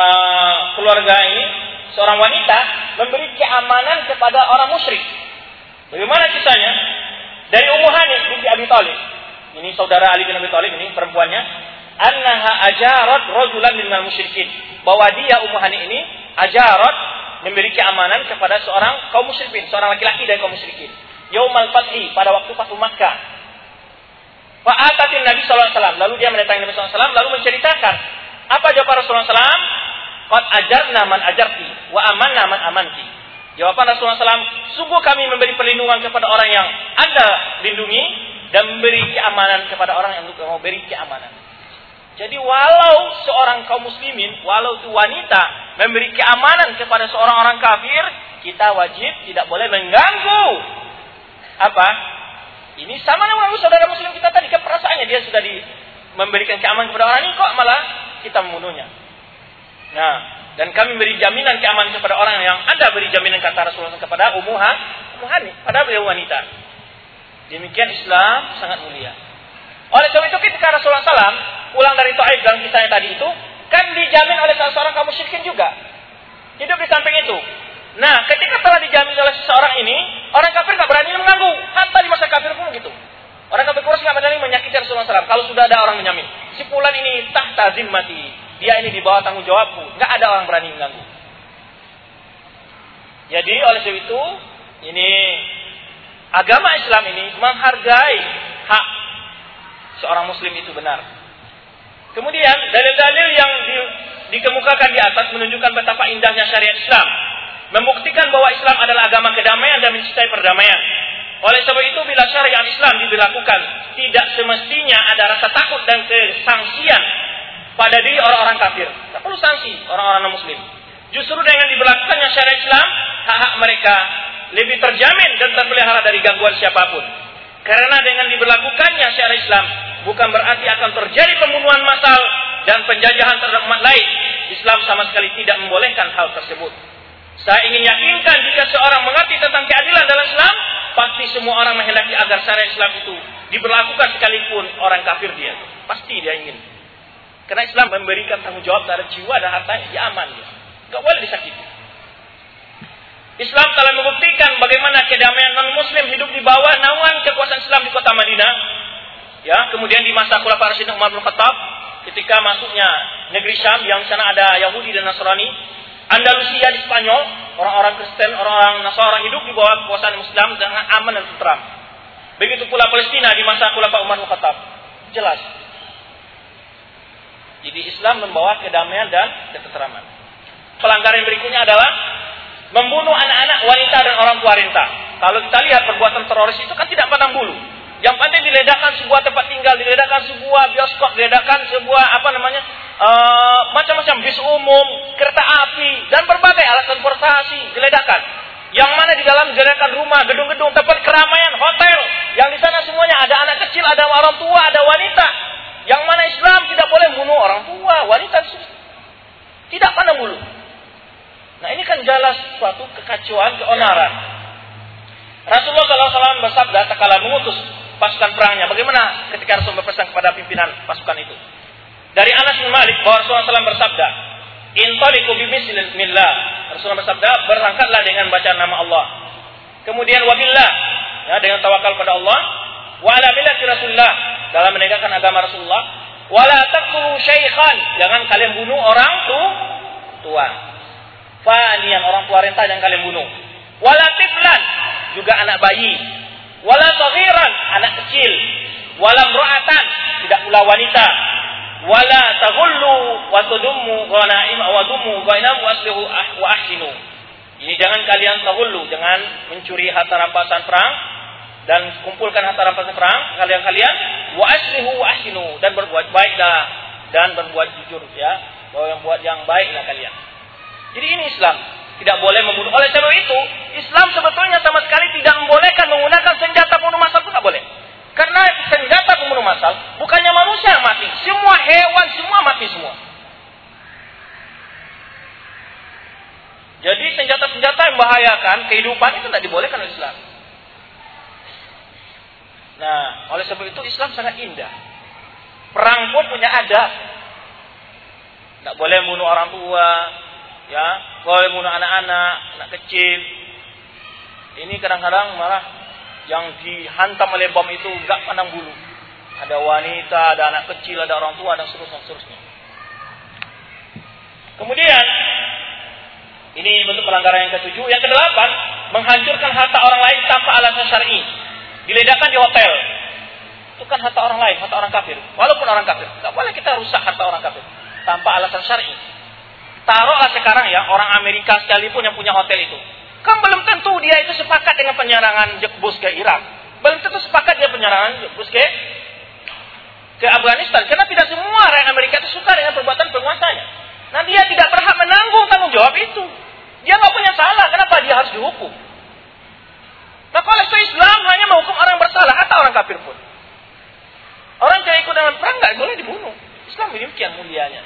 uh, keluarga ini, seorang wanita memberi keamanan kepada orang musyrik. Bagaimana kisahnya? Dari Ummu Hani binti Abi Thalib. Ini saudara Ali bin Abi Thalib, ini perempuannya. Annaha ajarat rajulan minal musyrikin. Bahwa dia Ummu Hani ini ajarat, memberi keamanan kepada seorang kaum musyrikin, seorang laki-laki dari kaum musyrikin. Yaumal Fathi, pada waktu Fathu Makkah. Fa'atatin Nabi sallallahu alaihi wasallam. Lalu dia mendatangi Nabi sallallahu alaihi wasallam lalu menceritakan. Apa jawaban Rasulullah sallallahu alaihi wasallam? Qad ajarna man ajarti wa amanna man amanti. Jawaban Rasulullah sallallahu alaihi wasallam, sungguh kami memberi perlindungan kepada orang yang Anda lindungi dan memberi keamanan kepada orang yang mau beri keamanan. Jadi walau seorang kaum muslimin, walau itu wanita memberi keamanan kepada seorang orang kafir, kita wajib tidak boleh mengganggu. Apa? Ini sama dengan saudara muslim kita tadi, keperasaannya dia sudah di, memberikan keamanan kepada orang ini, kok malah kita membunuhnya. Nah, dan kami beri jaminan keamanan kepada orang yang Anda beri jaminan kata Rasulullah kepada Ummu Hani, pada beliau wanita. Demikian Islam sangat mulia. Oleh sebab itu ketika Rasulullah sallallahu alaihi wasallam pulang dari Taif dalam kisahnya tadi itu, kan dijamin oleh salah seorang kaum musyrikin juga. Hidup di samping itu. Nah, ketika telah dijamin oleh seseorang ini, orang kafir tak berani mengganggu. Hatta di masa kafir pun gitu. Orang kafir Quraisy tidak berani menyakiti Rasulullah sallallahu alaihi wasallam. Kalau sudah ada orang menjamin, si fulan ini tahta zimmati, dia ini di bawah tanggung jawabku, enggak ada orang berani mengganggu. Jadi oleh sebab itu, ini agama Islam ini menghargai hak seorang muslim itu benar. Kemudian dalil-dalil yang di, dikemukakan di atas menunjukkan betapa indahnya syariat Islam, membuktikan bahwa Islam adalah agama kedamaian dan mencintai perdamaian. Oleh sebab itu bila syariat Islam diberlakukan, tidak semestinya ada rasa takut dan kesangsian pada diri orang-orang kafir. Tak perlu sanksi orang-orang non-muslim. Justru dengan diberlakukannya syariat Islam, hak-hak mereka lebih terjamin dan terpelihara dari gangguan siapapun. Karena dengan diberlakukannya syariat Islam, bukan berarti akan terjadi pembunuhan massal dan penjajahan terhadap umat lain. Islam sama sekali tidak membolehkan hal tersebut. Saya ingin yakinkan jika seorang mengerti tentang keadilan dalam Islam, pasti semua orang menghendaki agar syariat Islam itu diberlakukan sekalipun orang kafir dia. Pasti dia ingin. Karena Islam memberikan tanggung jawab terhadap jiwa dan hartanya, dia aman dia. Enggak boleh disakiti. Islam telah membuktikan bagaimana kedamaian non-muslim hidup di bawah naungan kekuasaan Islam di kota Madinah. Ya, kemudian di masa Khulafaur Rasyidin Umar bin Khattab, ketika masuknya negeri Syam yang di sana ada Yahudi dan Nasrani, Andalusia di Spanyol, orang-orang Kristen, orang-orang Nasrani hidup di bawah kekuasaan Islam dengan aman dan tentram. Begitu pula Palestina di masa Khulafaur Umar bin Khattab. Jelas. Jadi Islam membawa kedamaian dan ketenteraman. Pelanggaran berikutnya adalah membunuh anak-anak, wanita dan orang tua renta. Kalau kita lihat perbuatan teroris itu kan tidak pandang bulu. Yang penting diledakkan sebuah tempat tinggal, diledakkan sebuah bioskop, diledakkan sebuah apa namanya uh, macam-macam bis umum, kereta api dan berbagai alat transportasi diledakkan. Yang mana di dalam diledakkan rumah, gedung-gedung, tempat keramaian, hotel. Yang di sana semuanya ada anak kecil, ada orang tua, ada wanita. Yang mana Islam tidak boleh bunuh orang tua, wanita, tidak pandang bulu. Nah ini kan jelas suatu kekacauan, keonaran. Rasulullah shallallahu alaihi wasallam bersabda tatkala mengutus pasukan perangnya. Bagaimana ketika Rasul berpesan kepada pimpinan pasukan itu? Dari Anas bin Malik bahwa Rasulullah shallallahu alaihi wasallam bersabda, "Intaliqu bismillah." Rasulullah bersabda, berangkatlah dengan bacaan nama Allah. Kemudian wabillah, ya, dengan tawakal pada Allah. Wa ala millati Rasulullah, dalam menegakkan agama Rasulullah. Wala taqtulu syaikhan, jangan kalian bunuh orang tu tua. Fanian, orang tua renta yang kalian bunuh. Wala tiflan, juga anak bayi. Wala saghiran, anak kecil. Wala imra'atan, tidak pula wanita. Wala taghullu wa tudummu ghanaim wa dummu ghainam wa aslihu wa ahsinu. Ini jangan kalian taghullu, jangan mencuri harta rampasan perang dan kumpulkan harta rampasan perang kalian-kalian. Wa aslihu wa ahsinu, dan berbuat baiklah dan berbuat jujur, ya. Bahwa yang buat yang baiklah kalian. Jadi ini Islam, tidak boleh membunuh. Oleh sebab itu, Islam sebetulnya sama sekali tidak membolehkan menggunakan senjata pembunuh massal pun tidak boleh. Karena senjata pembunuh massal bukannya manusia yang mati, semua hewan semua mati semua. Jadi senjata-senjata yang membahayakan kehidupan itu tidak dibolehkan oleh Islam. Nah, oleh sebab itu Islam sangat indah. Perang pun punya adab. Tidak boleh membunuh orang tua, ya, boleh membunuh anak-anak, anak kecil. Ini kadang-kadang malah yang dihantam oleh bom itu enggak pandang bulu. Ada wanita, ada anak kecil, ada orang tua, dan seterusnya, seterusnya. Kemudian, ini bentuk pelanggaran yang ketujuh. Yang kedelapan, menghancurkan harta orang lain tanpa alasan syar'i. Diledakkan di hotel. Itu kan harta orang lain, harta orang kafir. Walaupun orang kafir, enggak boleh kita rusak harta orang kafir tanpa alasan syar'i. Taruhlah sekarang ya, orang Amerika sekalipun yang punya hotel itu. Kan belum tentu dia itu sepakat dengan penyerangan Jebus ke Irak. Belum tentu sepakat dia penyerangan Jebus ke ke Afghanistan. Karena tidak semua rakyat Amerika itu suka dengan perbuatan penguasanya. Nah, dia tidak berhak menanggung tanggung jawab itu. Dia nggak punya salah. Kenapa dia harus dihukum? Nah, kalau Islam hanya menghukum orang bersalah atau orang kafir pun. Orang yang ikut dalam perang nggak boleh dibunuh. Islam demikian mulianya.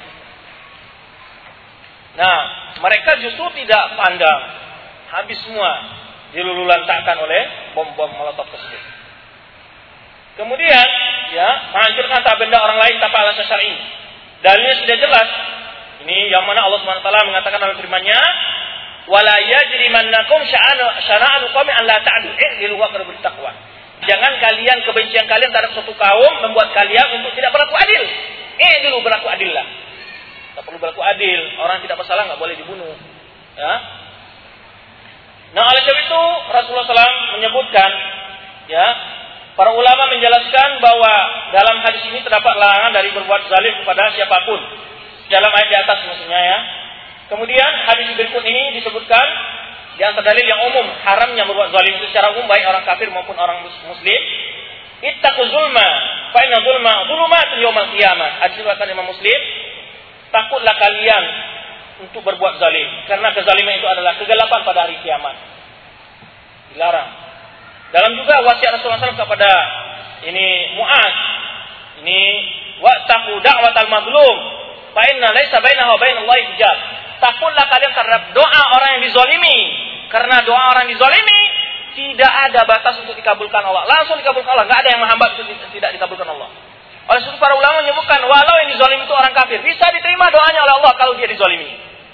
Nah, mereka justru tidak pandang. Habis semua dilululantakkan oleh bom-bom molotov tersebut. Kemudian, ya, menghancurkan harta benda orang lain tanpa alasan syar'i. Dalilnya sudah jelas. Ini yang mana Allah Subhanahu wa taala mengatakan dalam firman-Nya, "Wala yajrimannakum syana'anu qaumin an la ta'dilu i'dilu wa aqrabut taqwa." Jangan kalian kebencian kalian terhadap suatu kaum membuat kalian untuk tidak berlaku adil. I'dilu, berlaku adillah. Tak perlu berlaku adil. Orang tidak bersalah enggak boleh dibunuh. Ya. Nah, oleh sebab itu Rasulullah shallallahu alaihi wasallam menyebutkan, ya, para ulama menjelaskan bahwa dalam hadis ini terdapat larangan dari berbuat zalim kepada siapapun. Dalam ayat di atas maksudnya ya. Kemudian hadis berikut ini disebutkan di antara dalil yang umum haramnya berbuat zalim itu secara umum baik orang kafir maupun orang muslim. Ittaqu zulma fa inna zulma zulumatun yaumil qiyamah. Hadis riwayat Imam Muslim. Takutlah kalian untuk berbuat zalim karena kezaliman itu adalah kegelapan pada hari kiamat. Dilarang. Dalam juga wasiat Rasulullah shallallahu alaihi wasallam kepada ini Mu'adz, ini wattaqu da'watal mazlum fa inna laisa bainahu wa bainallahi hijab. Takutlah kalian terhadap doa orang yang dizalimi, karena doa orang yang dizalimi tidak ada batas untuk dikabulkan Allah. Langsung dikabulkan Allah, enggak ada yang menghambat untuk tidak dikabulkan Allah. Oleh sebab para ulama menyebutkan walau yang dizalimi itu orang kafir, bisa diterima doanya oleh Allah kalau dia dizalimi.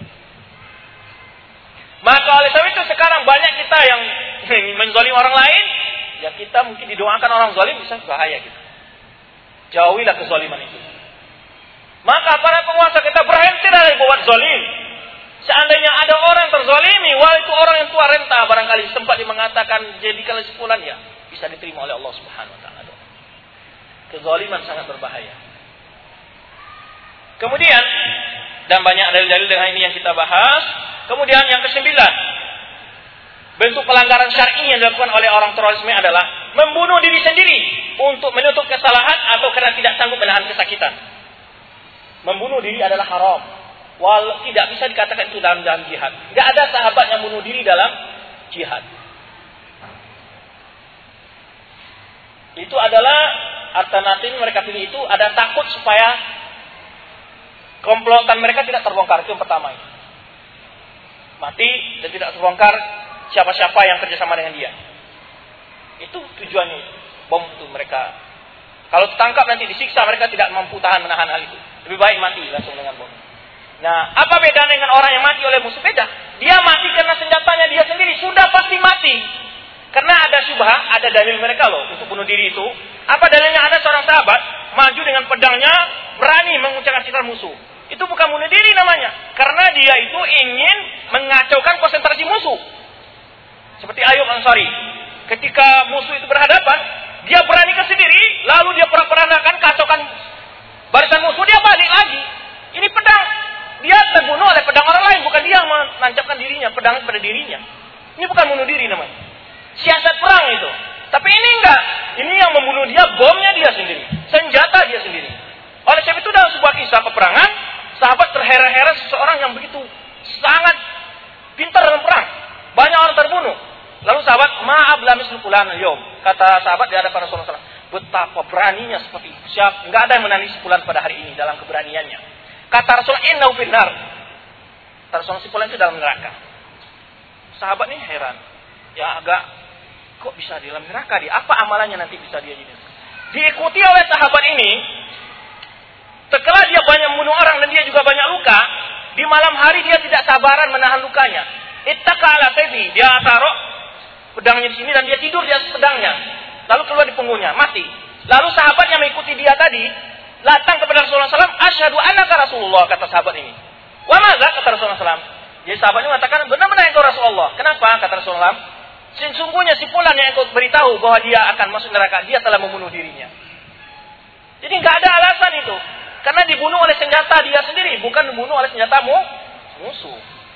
Maka oleh sebab itu sekarang banyak kita yang menzalimi orang lain, ya kita mungkin didoakan orang zalim bisa bahaya gitu. Jauhilah kezaliman itu. Maka para penguasa kita berhenti dari buat zalim. Seandainya ada orang terzalimi, wah itu orang yang tua renta barangkali sempat dia mengatakan jadikanlah sepulan, ya bisa diterima oleh Allah Subhanahu wa taala. Kezaliman sangat berbahaya. Kemudian, dan banyak dalil-dalil dengan ini yang kita bahas. Kemudian yang kesembilan, bentuk pelanggaran syar'i yang dilakukan oleh orang terorisme adalah membunuh diri sendiri untuk menutup kesalahan atau karena tidak sanggup menahan kesakitan. Membunuh diri adalah haram. Walau tidak bisa dikatakan itu dalam dalam jihad. Tidak ada sahabat yang bunuh diri dalam jihad. Itu adalah alternatif mereka pilih itu ada takut supaya komplotan mereka tidak terbongkar. Itu yang pertama. Mati dan tidak terbongkar siapa-siapa yang kerjasama dengan dia. Itu tujuannya. Bom itu mereka. Kalau ditangkap nanti disiksa, mereka tidak mampu tahan menahan hal itu. Lebih baik mati langsung dengan bom. Nah, apa beda dengan orang yang mati oleh musuh? Beda. Dia mati karena senjatanya dia sendiri. Sudah pasti mati. Karena ada syubhat, ada dalil mereka loh untuk bunuh diri itu. Apa dalilnya? Ada seorang sahabat maju dengan pedangnya, berani menguncangkan sikap musuh. Itu bukan bunuh diri namanya. Karena dia itu ingin mengacaukan konsentrasi musuh. Seperti Ayub Ansari. Ketika musuh itu berhadapan, dia beranikan sendiri, lalu dia peranakan kacaukan barisan musuh, dia balik lagi. Ini pedang. Dia terbunuh oleh pedang orang lain, bukan dia yang menancapkan dirinya, pedang pada dirinya. Ini bukan bunuh diri namanya. Siasat perang itu. Tapi ini enggak. Ini yang membunuh dia, bomnya dia sendiri. Senjata dia sendiri. Oleh sebab itu dalam sebuah kisah peperangan, sahabat terheran-heran seseorang yang begitu sangat pintar dalam perang. Banyak orang terbunuh. Lalu sahabat, maaf lamis lukulan yom. Kata sahabat di hadapan Rasulullah shallallahu alaihi wasallam, betapa beraninya seperti itu. Siap, enggak ada yang menangis sepulan pada hari ini dalam keberaniannya. Kata Rasulullah, innahu finnar. Kata Rasulullah, sepulan itu dalam neraka. Sahabat ini heran. Ya agak, kok bisa di dalam neraka dia? Apa amalannya nanti bisa dia jadi? Diikuti oleh sahabat ini, setelah dia banyak membunuh orang dan dia juga banyak luka, di malam hari dia tidak sabaran menahan lukanya. Ittaqa ala sayfi, dia taruh pedangnya di sini dan dia tidur di atas pedangnya. Lalu keluar di punggungnya, mati. Lalu sahabat yang mengikuti dia tadi datang kepada Rasulullah shallallahu alaihi wasallam, asyhadu annaka Rasulullah, kata sahabat ini. Wa madza, kata Rasulullah shallallahu alaihi wasallam. Jadi sahabat ini mengatakan, benar-benar engkau Rasulullah. Kenapa? Kata Rasulullah, sesungguhnya si fulan yang engkau beritahu bahwa dia akan masuk neraka, dia telah membunuh dirinya. Jadi nggak ada alasan itu. Karena dibunuh oleh senjata dia sendiri, bukan dibunuh oleh senjata musuh.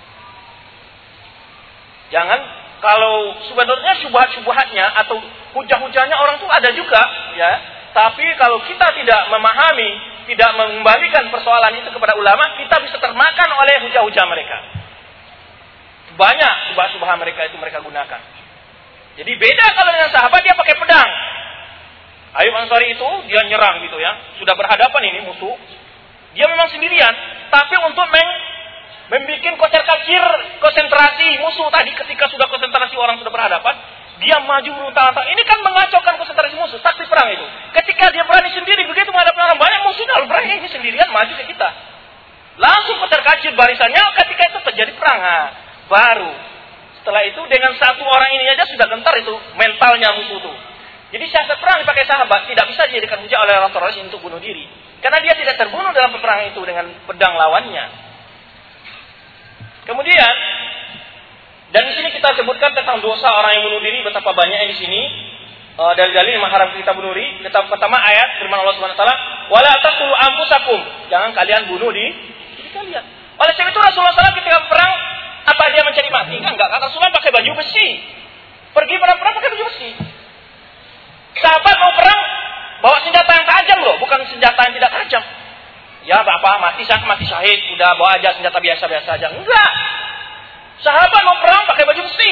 Jangan, kalau sebenarnya syubhat-syubhatnya atau hujah-hujahnya orang itu ada juga, ya. Tapi kalau kita tidak memahami, tidak mengembalikan persoalan itu kepada ulama, kita bisa termakan oleh hujah-hujah mereka. Banyak syubhat-syubhat mereka itu mereka gunakan. Jadi beda kalau dengan sahabat, dia pakai pedang. Ayyub Ansari itu dia nyerang gitu ya, sudah berhadapan ini musuh. Dia memang sendirian, tapi untuk meng membuat kocar-kacir konsentrasi musuh tadi, ketika sudah konsentrasi orang sudah berhadapan, dia maju beruntang-untang. Ini kan mengacaukan konsentrasi musuh. Taktik perang itu. Ketika dia berani sendiri begitu menghadapi orang banyak, musuhnya lalu berani ini sendirian maju ke kita. Langsung kocar-kacir barisannya. Ketika itu terjadi perang, nah, baru setelah itu dengan satu orang ini aja sudah gentar itu mentalnya musuh itu. Jadi siasat perang dipakai sahabat tidak bisa dijadikan hujah oleh orang teroris untuk bunuh diri. Karena dia tidak terbunuh dalam peperangan itu dengan pedang lawannya. Kemudian, dan di sini kita sebutkan tentang dosa orang yang bunuh diri, betapa banyaknya di sini uh, dalil-dalil yang mengharamkan kita bunuh diri. Pertama ayat firman Allah Subhanahu wa taala, "Wala taqtulu anfusakum." Jangan kalian bunuh di diri kalian. Oleh sebab itu Rasulullah shallallahu alaihi wasallam ketika perang, apa dia mencari mati? Kan enggak. Rasulullah pakai baju besi. Pergi perang-perang pakai baju besi. Sahabat mau perang bawa senjata yang tajam loh, bukan senjata yang tidak tajam. Ya bapak mati saya mati syahid, udah bawa aja senjata biasa-biasa aja. Enggak. Sahabat mau perang pakai baju besi.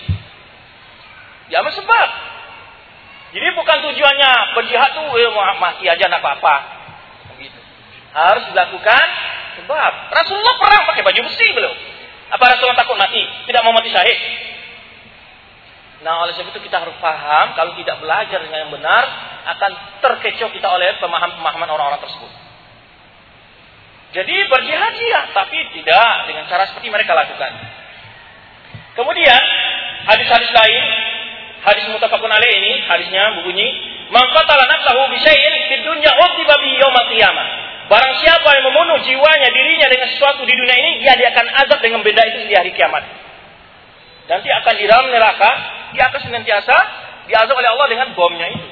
Ya sebab. Jadi bukan tujuannya berjihad tuh eh, mati aja enggak apa-apa. Begitu. Harus dilakukan sebab. Rasulullah perang pakai baju besi belum? Apa Rasulullah takut mati? Tidak mau mati syahid? Nah, oleh sebab itu kita harus paham, kalau tidak belajar dengan yang benar, akan terkecoh kita oleh pemahaman-pemahaman orang-orang tersebut. Jadi berjihad iya, tapi tidak dengan cara seperti mereka lakukan. Kemudian, hadis-hadis lain, hadis muttafaqun alaih ini, hadisnya berbunyi, "Man qatala nafsahu bi syai'in fid dunya uqiba bihi yaumil qiyamah." Barang siapa yang membunuh jiwanya, dirinya dengan sesuatu di dunia ini, dia, dia akan azab dengan benda itu di hari kiamat. Nanti akan di dalam neraka, dia akan senantiasa diazab oleh Allah dengan bomnya itu.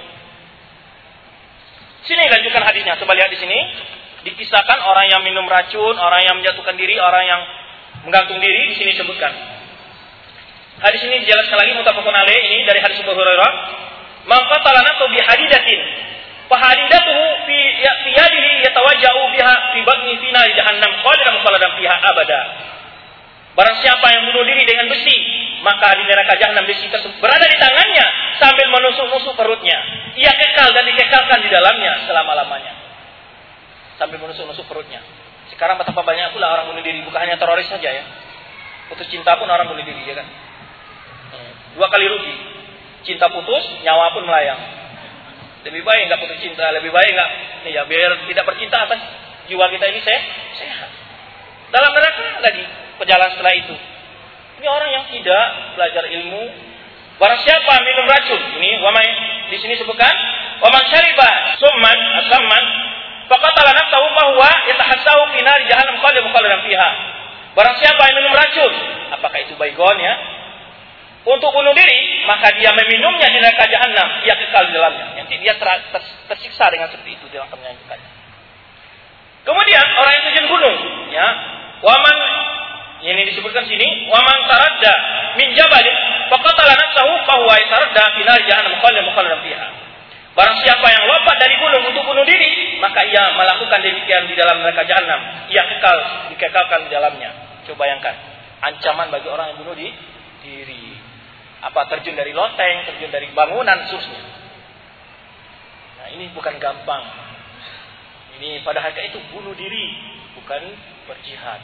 Sini lanjutkan hadisnya. Coba lihat di sini. Dikisahkan orang yang minum racun, orang yang menjatuhkan diri, orang yang menggantung diri. Di sini disebutkan. Hadis ini dijelaskan lagi muttafaqun alaih ini dari hadis Abu Hurairah. Man qatala nafsahu bi hadidatin fa hadidatuhu fi fi yadihi yatawajja'u biha fi batni fi nar jahannam khalidan mukhaladan fiha abada. Barang siapa yang bunuh diri dengan besi, maka di neraka jahanam besi tersebut berada di tangannya sambil menusuk-nusuk perutnya. Ia kekal dan dikekalkan di dalamnya selama-lamanya. Sambil menusuk-nusuk perutnya. Sekarang betapa banyak pula orang bunuh diri, bukan hanya teroris saja ya. Putus cinta pun orang bunuh diri, ya kan? Dua kali rugi. Cinta putus, nyawa pun melayang. Lebih baik enggak putus cinta, lebih baik enggak ya biar tidak bercinta atas jiwa kita ini sehat. Dalam neraka lagi perjalanan setelah itu. Ini orang yang tidak belajar ilmu. Barang siapa minum racun, ini wamai di sini sebutkan, waman syariba summan asamman faqatala nafsahu fa huwa yatahassahu fi nar jahannam khalidan fiha. Barang siapa yang minum racun, apakah itu baygon ya? Untuk bunuh diri, maka dia meminumnya di neraka jahanam, dia kekal di dalamnya. Nanti dia ter, ter, tersiksa dengan seperti itu dalam menyanyikannya. Kemudian orang yang terjun gunung, ya, waman ini disebutkan sini, waman taradda min jabalin faqatala nafsahu fa huwa yataradda fi nar jahannam khalidan fiha. Barang siapa yang lompat dari gunung untuk bunuh diri, maka ia melakukan demikian di dalam neraka jahanam, ia kekal dikekalkan di dalamnya. Coba bayangkan, ancaman bagi orang yang bunuh di diri. Apa terjun dari loteng, terjun dari bangunan, seterusnya. Nah, ini bukan gampang. Ini pada hakikat itu bunuh diri, bukan berjihad.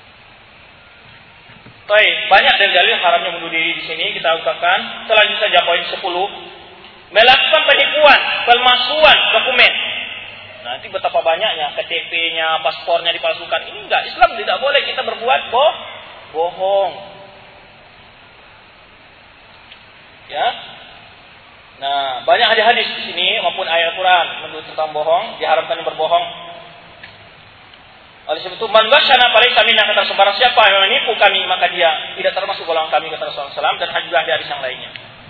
Baik, banyak dalil-dalil haramnya bunuh diri di sini kita ungkapkan. Selanjutnya saja poin sepuluh. Melakukan penipuan, pemalsuan dokumen. Nanti betapa banyaknya K T P-nya, paspornya dipalsukan. Ini enggak, Islam tidak boleh kita berbuat boh, bohong. Ya. Nah, banyak hadis-hadis di sini maupun ayat Al-Qur'an menurut tentang bohong, diharamkan yang berbohong. Oleh sebab itu, man ghasyana falaysa minna, kata Rasulullah, siapa yang menipu kami maka dia tidak termasuk golongan kami, kata Rasulullah shallallahu alaihi wasallam, dan juga hadis yang lainnya.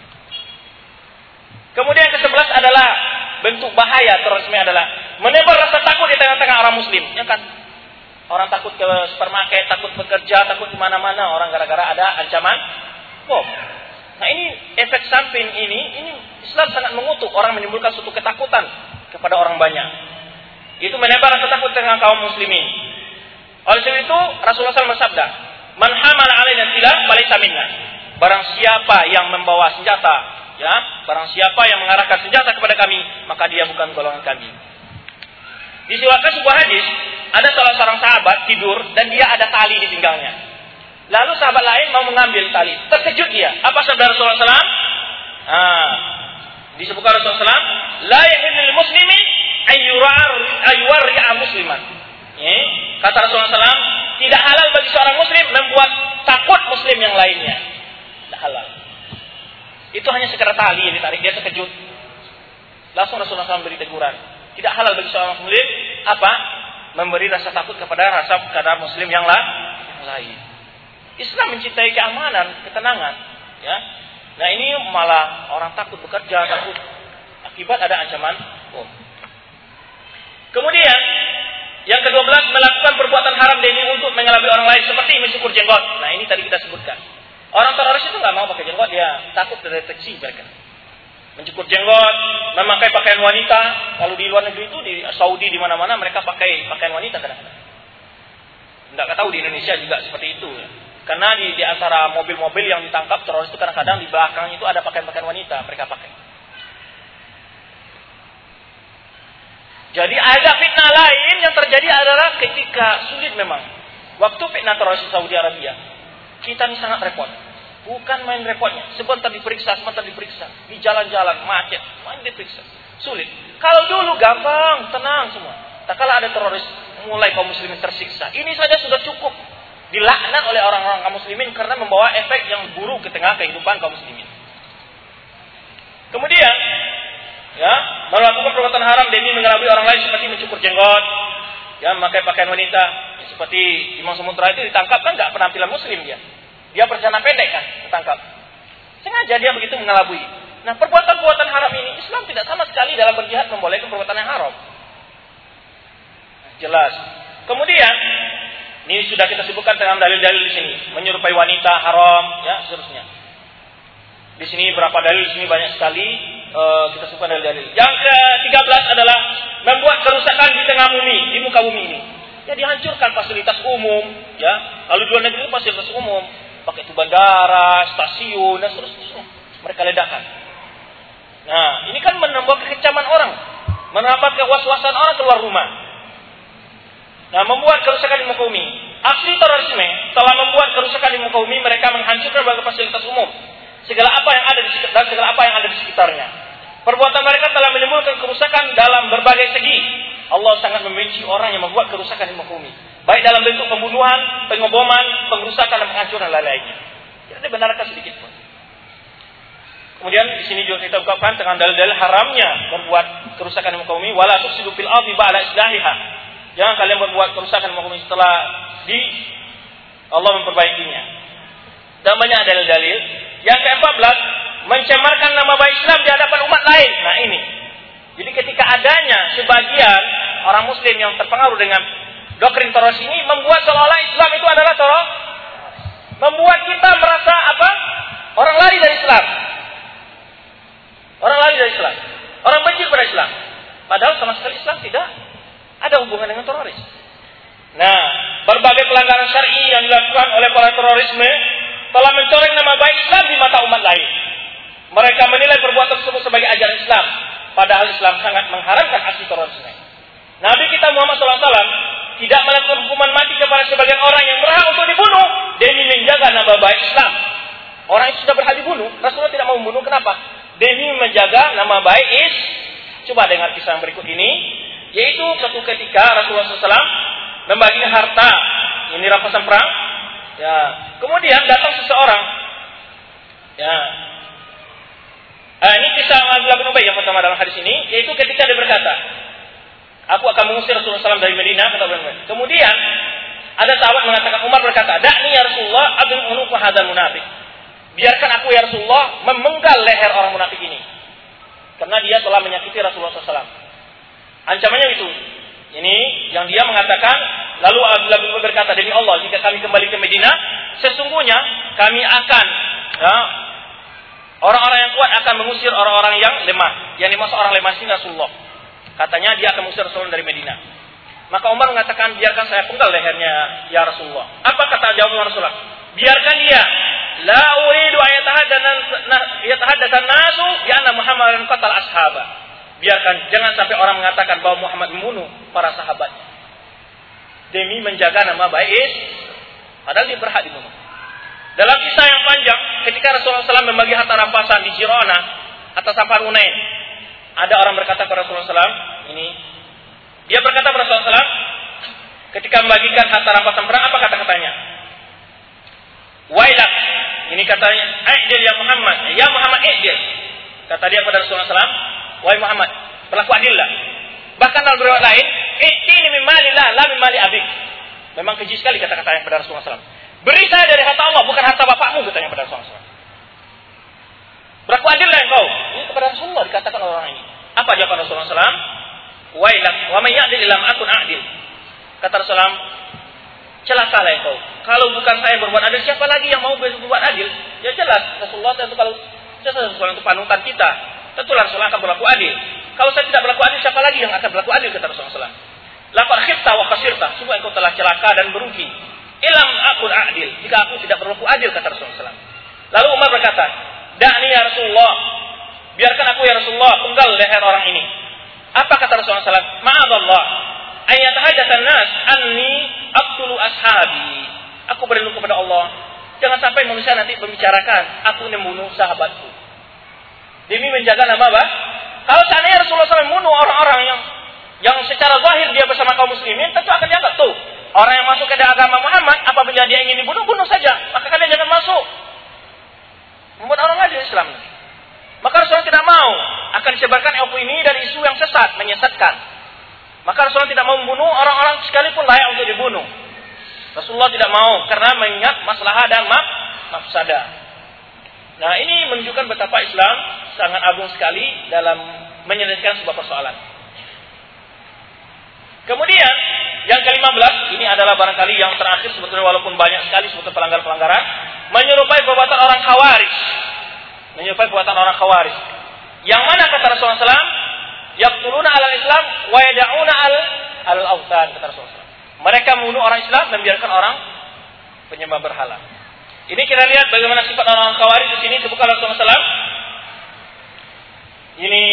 Kemudian yang kesebelas adalah bentuk bahaya terorisme adalah menebar rasa takut di tengah-tengah orang muslim. Ya kan? Orang takut ke supermarket, takut bekerja, takut di mana-mana orang gara-gara ada ancaman bom. Nah, ini efek samping ini, ini Islam sangat mengutuk orang menimbulkan suatu ketakutan kepada orang banyak. Itu menebar rasa takut dengan kaum muslimin. Oleh sebab itu Rasulullah shallallahu alaihi wasallam bersabda, "Man hamala 'alaina silah falaysa minna." Barang siapa yang membawa senjata, ya, barang siapa yang mengarahkan senjata kepada kami, maka dia bukan golongan kami. Disiwakan sebuah hadis, ada salah seorang sahabat tidur dan dia ada tali di pinggangnya. Lalu sahabat lain mau mengambil tali, terkejut dia. Apa sabda Rasulullah shallallahu alaihi wasallam? Ah, disebutkan Rasulullah shallallahu alaihi wasallam, "La yahillu lil muslimi ayyuwarri'a musliman." Eh, kata Rasulullah shallallahu alaihi wasallam, tidak halal bagi seorang muslim membuat takut muslim yang lainnya. Tidak halal. Itu hanya sekedar tali yang ditarik, dia terkejut. Langsung Rasulullah shallallahu alaihi wasallam beri teguran. Tidak halal bagi seorang muslim apa? Memberi rasa takut kepada rasa kepada muslim yang, la, yang lain. Islam mencintai keamanan, ketenangan, ya. Nah, ini malah orang takut bekerja, takut akibat ada ancaman bom. Kemudian yang kedua belas, melakukan perbuatan haram demi untuk mengelabui orang lain seperti mencukur jenggot. Nah, ini tadi kita sebutkan. Orang teroris itu nggak mau pakai jenggot, dia takut terdeteksi mereka. Mencukur jenggot, memakai pakaian wanita. Kalau di luar negeri itu di Saudi di mana-mana mereka pakai pakaian wanita kadang-kadang. Nggak tahu di Indonesia juga seperti itu. Ya. Karena di, di antara mobil-mobil yang ditangkap teroris itu kadang-kadang di belakang itu ada pakaian-pakaian wanita mereka pakai. Jadi ada fitnah lain yang terjadi adalah ketika sulit memang. Waktu fitnah teroris di Saudi Arabia, kita ini sangat repot. Bukan main repotnya. Sebentar diperiksa, sebentar diperiksa. Di jalan-jalan, macet. Main diperiksa. Sulit. Kalau dulu gampang, tenang semua. Tak kala ada teroris, mulai kaum muslimin tersiksa. Ini saja sudah cukup dilaknat oleh orang-orang kaum muslimin karena membawa efek yang buruk ke tengah kehidupan kaum muslimin. Kemudian, ya, melakukan perbuatan haram demi mengelabui orang lain seperti mencukur jenggot, ya, memakai pakaian wanita, ya, seperti Imam Samudra itu ditangkap kan nggak penampilan muslim dia. Dia bercelana pendek kan, ditangkap. Sengaja dia begitu mengelabui. Nah, perbuatan-perbuatan haram ini Islam tidak sama sekali dalam berjihad membolehkan perbuatan yang haram. Jelas. Kemudian, ini sudah kita sebutkan dengan dalil-dalil di sini, menyerupai wanita haram, ya, seterusnya. Di sini berapa dalil, di sini banyak sekali uh, kita sebutkan dalil-dalil. Yang ke tiga belas adalah membuat kerusakan di tengah bumi, di muka bumi ini. Ya, dihancurkan fasilitas umum, ya. Kalau di luar negeri itu fasilitas umum, pakai itu bandara, stasiun dan seterusnya. Mereka ledakan. Nah, ini kan menambah kekecaman orang, menambah kewaswasan orang keluar rumah. Nah, membuat kerusakan di muka bumi. Aksi terorisme telah membuat kerusakan di muka bumi. Mereka menghancurkan berbagai fasilitas umum, segala apa yang ada di sekitar, segala apa yang ada di sekitarnya. Perbuatan mereka telah menimbulkan kerusakan dalam berbagai segi. Allah sangat membenci orang yang membuat kerusakan di muka bumi, baik dalam bentuk pembunuhan, pengeboman, pengrusakan dan penghancuran lain-lainnya. Tidak dibenarkan sedikit pun. Kemudian di sini juga kita ungkapkan dengan dalil-dalil haramnya membuat kerusakan di muka bumi. Wala tufsidu fil ardi ba'da islahiha. Jangan kalian membuat kerusakan di muka bumi setelah di Allah memperbaikinya. Dan banyak dalil-dalil. Yang keempat belas, mencemarkan nama baik Islam di hadapan umat lain. Nah, ini. Jadi ketika adanya sebagian orang muslim yang terpengaruh dengan doktrin teroris ini membuat seolah-olah Islam itu adalah teroris, membuat kita merasa apa? Orang lari dari Islam. Orang lari dari Islam. Orang benci kepada Islam. Padahal sama sekali Islam tidak ada hubungan dengan teroris. Nah, berbagai pelanggaran syar'i yang dilakukan oleh para terorisme telah mencoreng nama baik Islam di mata umat lain. Mereka menilai perbuatan tersebut sebagai ajaran Islam, padahal Islam sangat mengharamkan aksi terorisme. Nabi kita Muhammad shallallahu alaihi wasallam tidak melakukan hukuman mati kepada sebagian orang yang berhak untuk dibunuh demi menjaga nama baik Islam. Orang itu sudah berhak dibunuh, Rasulullah tidak mau membunuh. Kenapa? Demi menjaga nama baik Is. Coba dengar kisah yang berikut ini, yaitu suatu ketika Rasulullah shallallahu alaihi wasallam membagi harta, ini rampasan perang. Ya, kemudian datang seseorang, ya, Uh, ini kisah Abdullah bin Ubay yang pertama dalam hadis ini, yaitu ketika dia berkata, aku akan mengusir Rasulullah shallallahu alaihi wasallam dari Madinah, kata Abdullah bin Ubay. Kemudian ada sahabat mengatakan, Umar berkata, "Da'ni ya Rasulullah, adun unuqa hadzal munafiq." Biarkan aku ya Rasulullah memenggal leher orang munafik ini. Karena dia telah menyakiti Rasulullah shallallahu alaihi wasallam. Ancamannya itu. Ini yang dia mengatakan, lalu Abdullah bin Ubay berkata, demi Allah, jika kami kembali ke Madinah, sesungguhnya kami akan ya, orang-orang yang kuat akan mengusir orang-orang yang lemah. Yang dimaksud orang lemah ini Rasulullah. Katanya dia akan mengusir Rasulullah dari Madinah. Maka Umar mengatakan, biarkan saya penggal lehernya ya Rasulullah. Apa kata jawab Rasulullah? Biarkan dia. La uridu ayatahaddatsan nasu bi anna Muhammadan qatala ashaba. Biarkan, jangan sampai orang mengatakan bahwa Muhammad membunuh para sahabatnya. Demi menjaga nama baik, padahal dia berhak dibunuh. Dalam kisah yang panjang, ketika Rasulullah shallallahu alaihi wasallam membagi harta rampasan di Jirona atas Sampar Hunain, ada orang berkata kepada Rasulullah shallallahu alaihi wasallam, ini dia berkata kepada Rasulullah shallallahu alaihi wasallam, ketika membagikan harta rampasan perang, apa kata-katanya? Wailak, ini katanya, "I'dil ya Muhammad, ya Muhammad i'dil." Kata dia kepada Rasulullah shallallahu alaihi wasallam, "Wahai Muhammad, berlaku adillah." Bahkan dalam riwayat lain, "I'tini min malillah, la min mali abik." Memang keji sekali kata-katanya kepada Rasulullah shallallahu alaihi wasallam. Beri saya dari harta Allah, bukan harta bapakmu, katanya kepada Rasulullah shallallahu alaihi wasallam. Berlaku adillah engkau. Ini kepada Rasulullah dikatakan oleh orang ini. Apa jawaban Rasulullah shallallahu alaihi wasallam? Wailak, wa may ya'dil lam akun a'dil. Kata Rasulullah, celakalah engkau. Kalau bukan saya berbuat adil, siapa lagi yang mau berbuat adil? Ya jelas, Rasulullah tentu kalau Rasulullah itu panutan kita, tentulah Rasulullah akan berlaku adil. Kalau saya tidak berlaku adil, siapa lagi yang akan berlaku adil, kata Rasulullah. Laqad khifta wa khasirta, sungguh engkau telah celaka dan merugi. Ilam akun adil, jika aku tidak berlaku adil, kata Rasulullah. Lalu Umar berkata, "Da'ni ya Rasulullah, biarkan aku ya Rasulullah penggal leher orang ini." Apa kata Rasulullah shallallahu alaihi wasallam? Ma'adallah ayatahaddatsan nas anni aqtulu ashabi. Aku berlindung kepada Allah, jangan sampai manusia nanti membicarakan aku membunuh sahabatku. Demi menjaga nama apa? Kalau seandainya Rasulullah shallallahu alaihi wasallam membunuh orang-orang yang yang secara zahir dia bersama kaum muslimin, tentu akan dianggap tuh orang yang masuk ke agama Muhammad, apabila dia ingin dibunuh, bunuh saja. Maka kalian jangan masuk. Membuat orang lain dari Islam. Maka Rasulullah tidak mau akan disebarkan opini ini dari isu yang sesat, menyesatkan. Maka Rasulullah tidak mau membunuh orang-orang sekalipun layak untuk dibunuh. Rasulullah tidak mau karena mengingat maslahah dan mafsadah. Nah, ini menunjukkan betapa Islam sangat agung sekali dalam menyelesaikan sebuah persoalan. Kemudian yang kelima belas, ini adalah barangkali yang terakhir sebetulnya, walaupun banyak sekali sebetulnya pelanggaran-pelanggaran, menyerupai perbuatan orang Khawarij. Menyerupai perbuatan orang Khawarij. Yang mana kata Rasulullah shallallahu alaihi wasallam, yaqtuluna alal Islam wa yad'una al al-awthan, kata Rasulullah. Mereka membunuh orang Islam dan membiarkan orang penyembah berhala. Ini kita lihat bagaimana sifat orang Khawarij di sini disebutkan Rasulullah shallallahu alaihi wasallam. Ini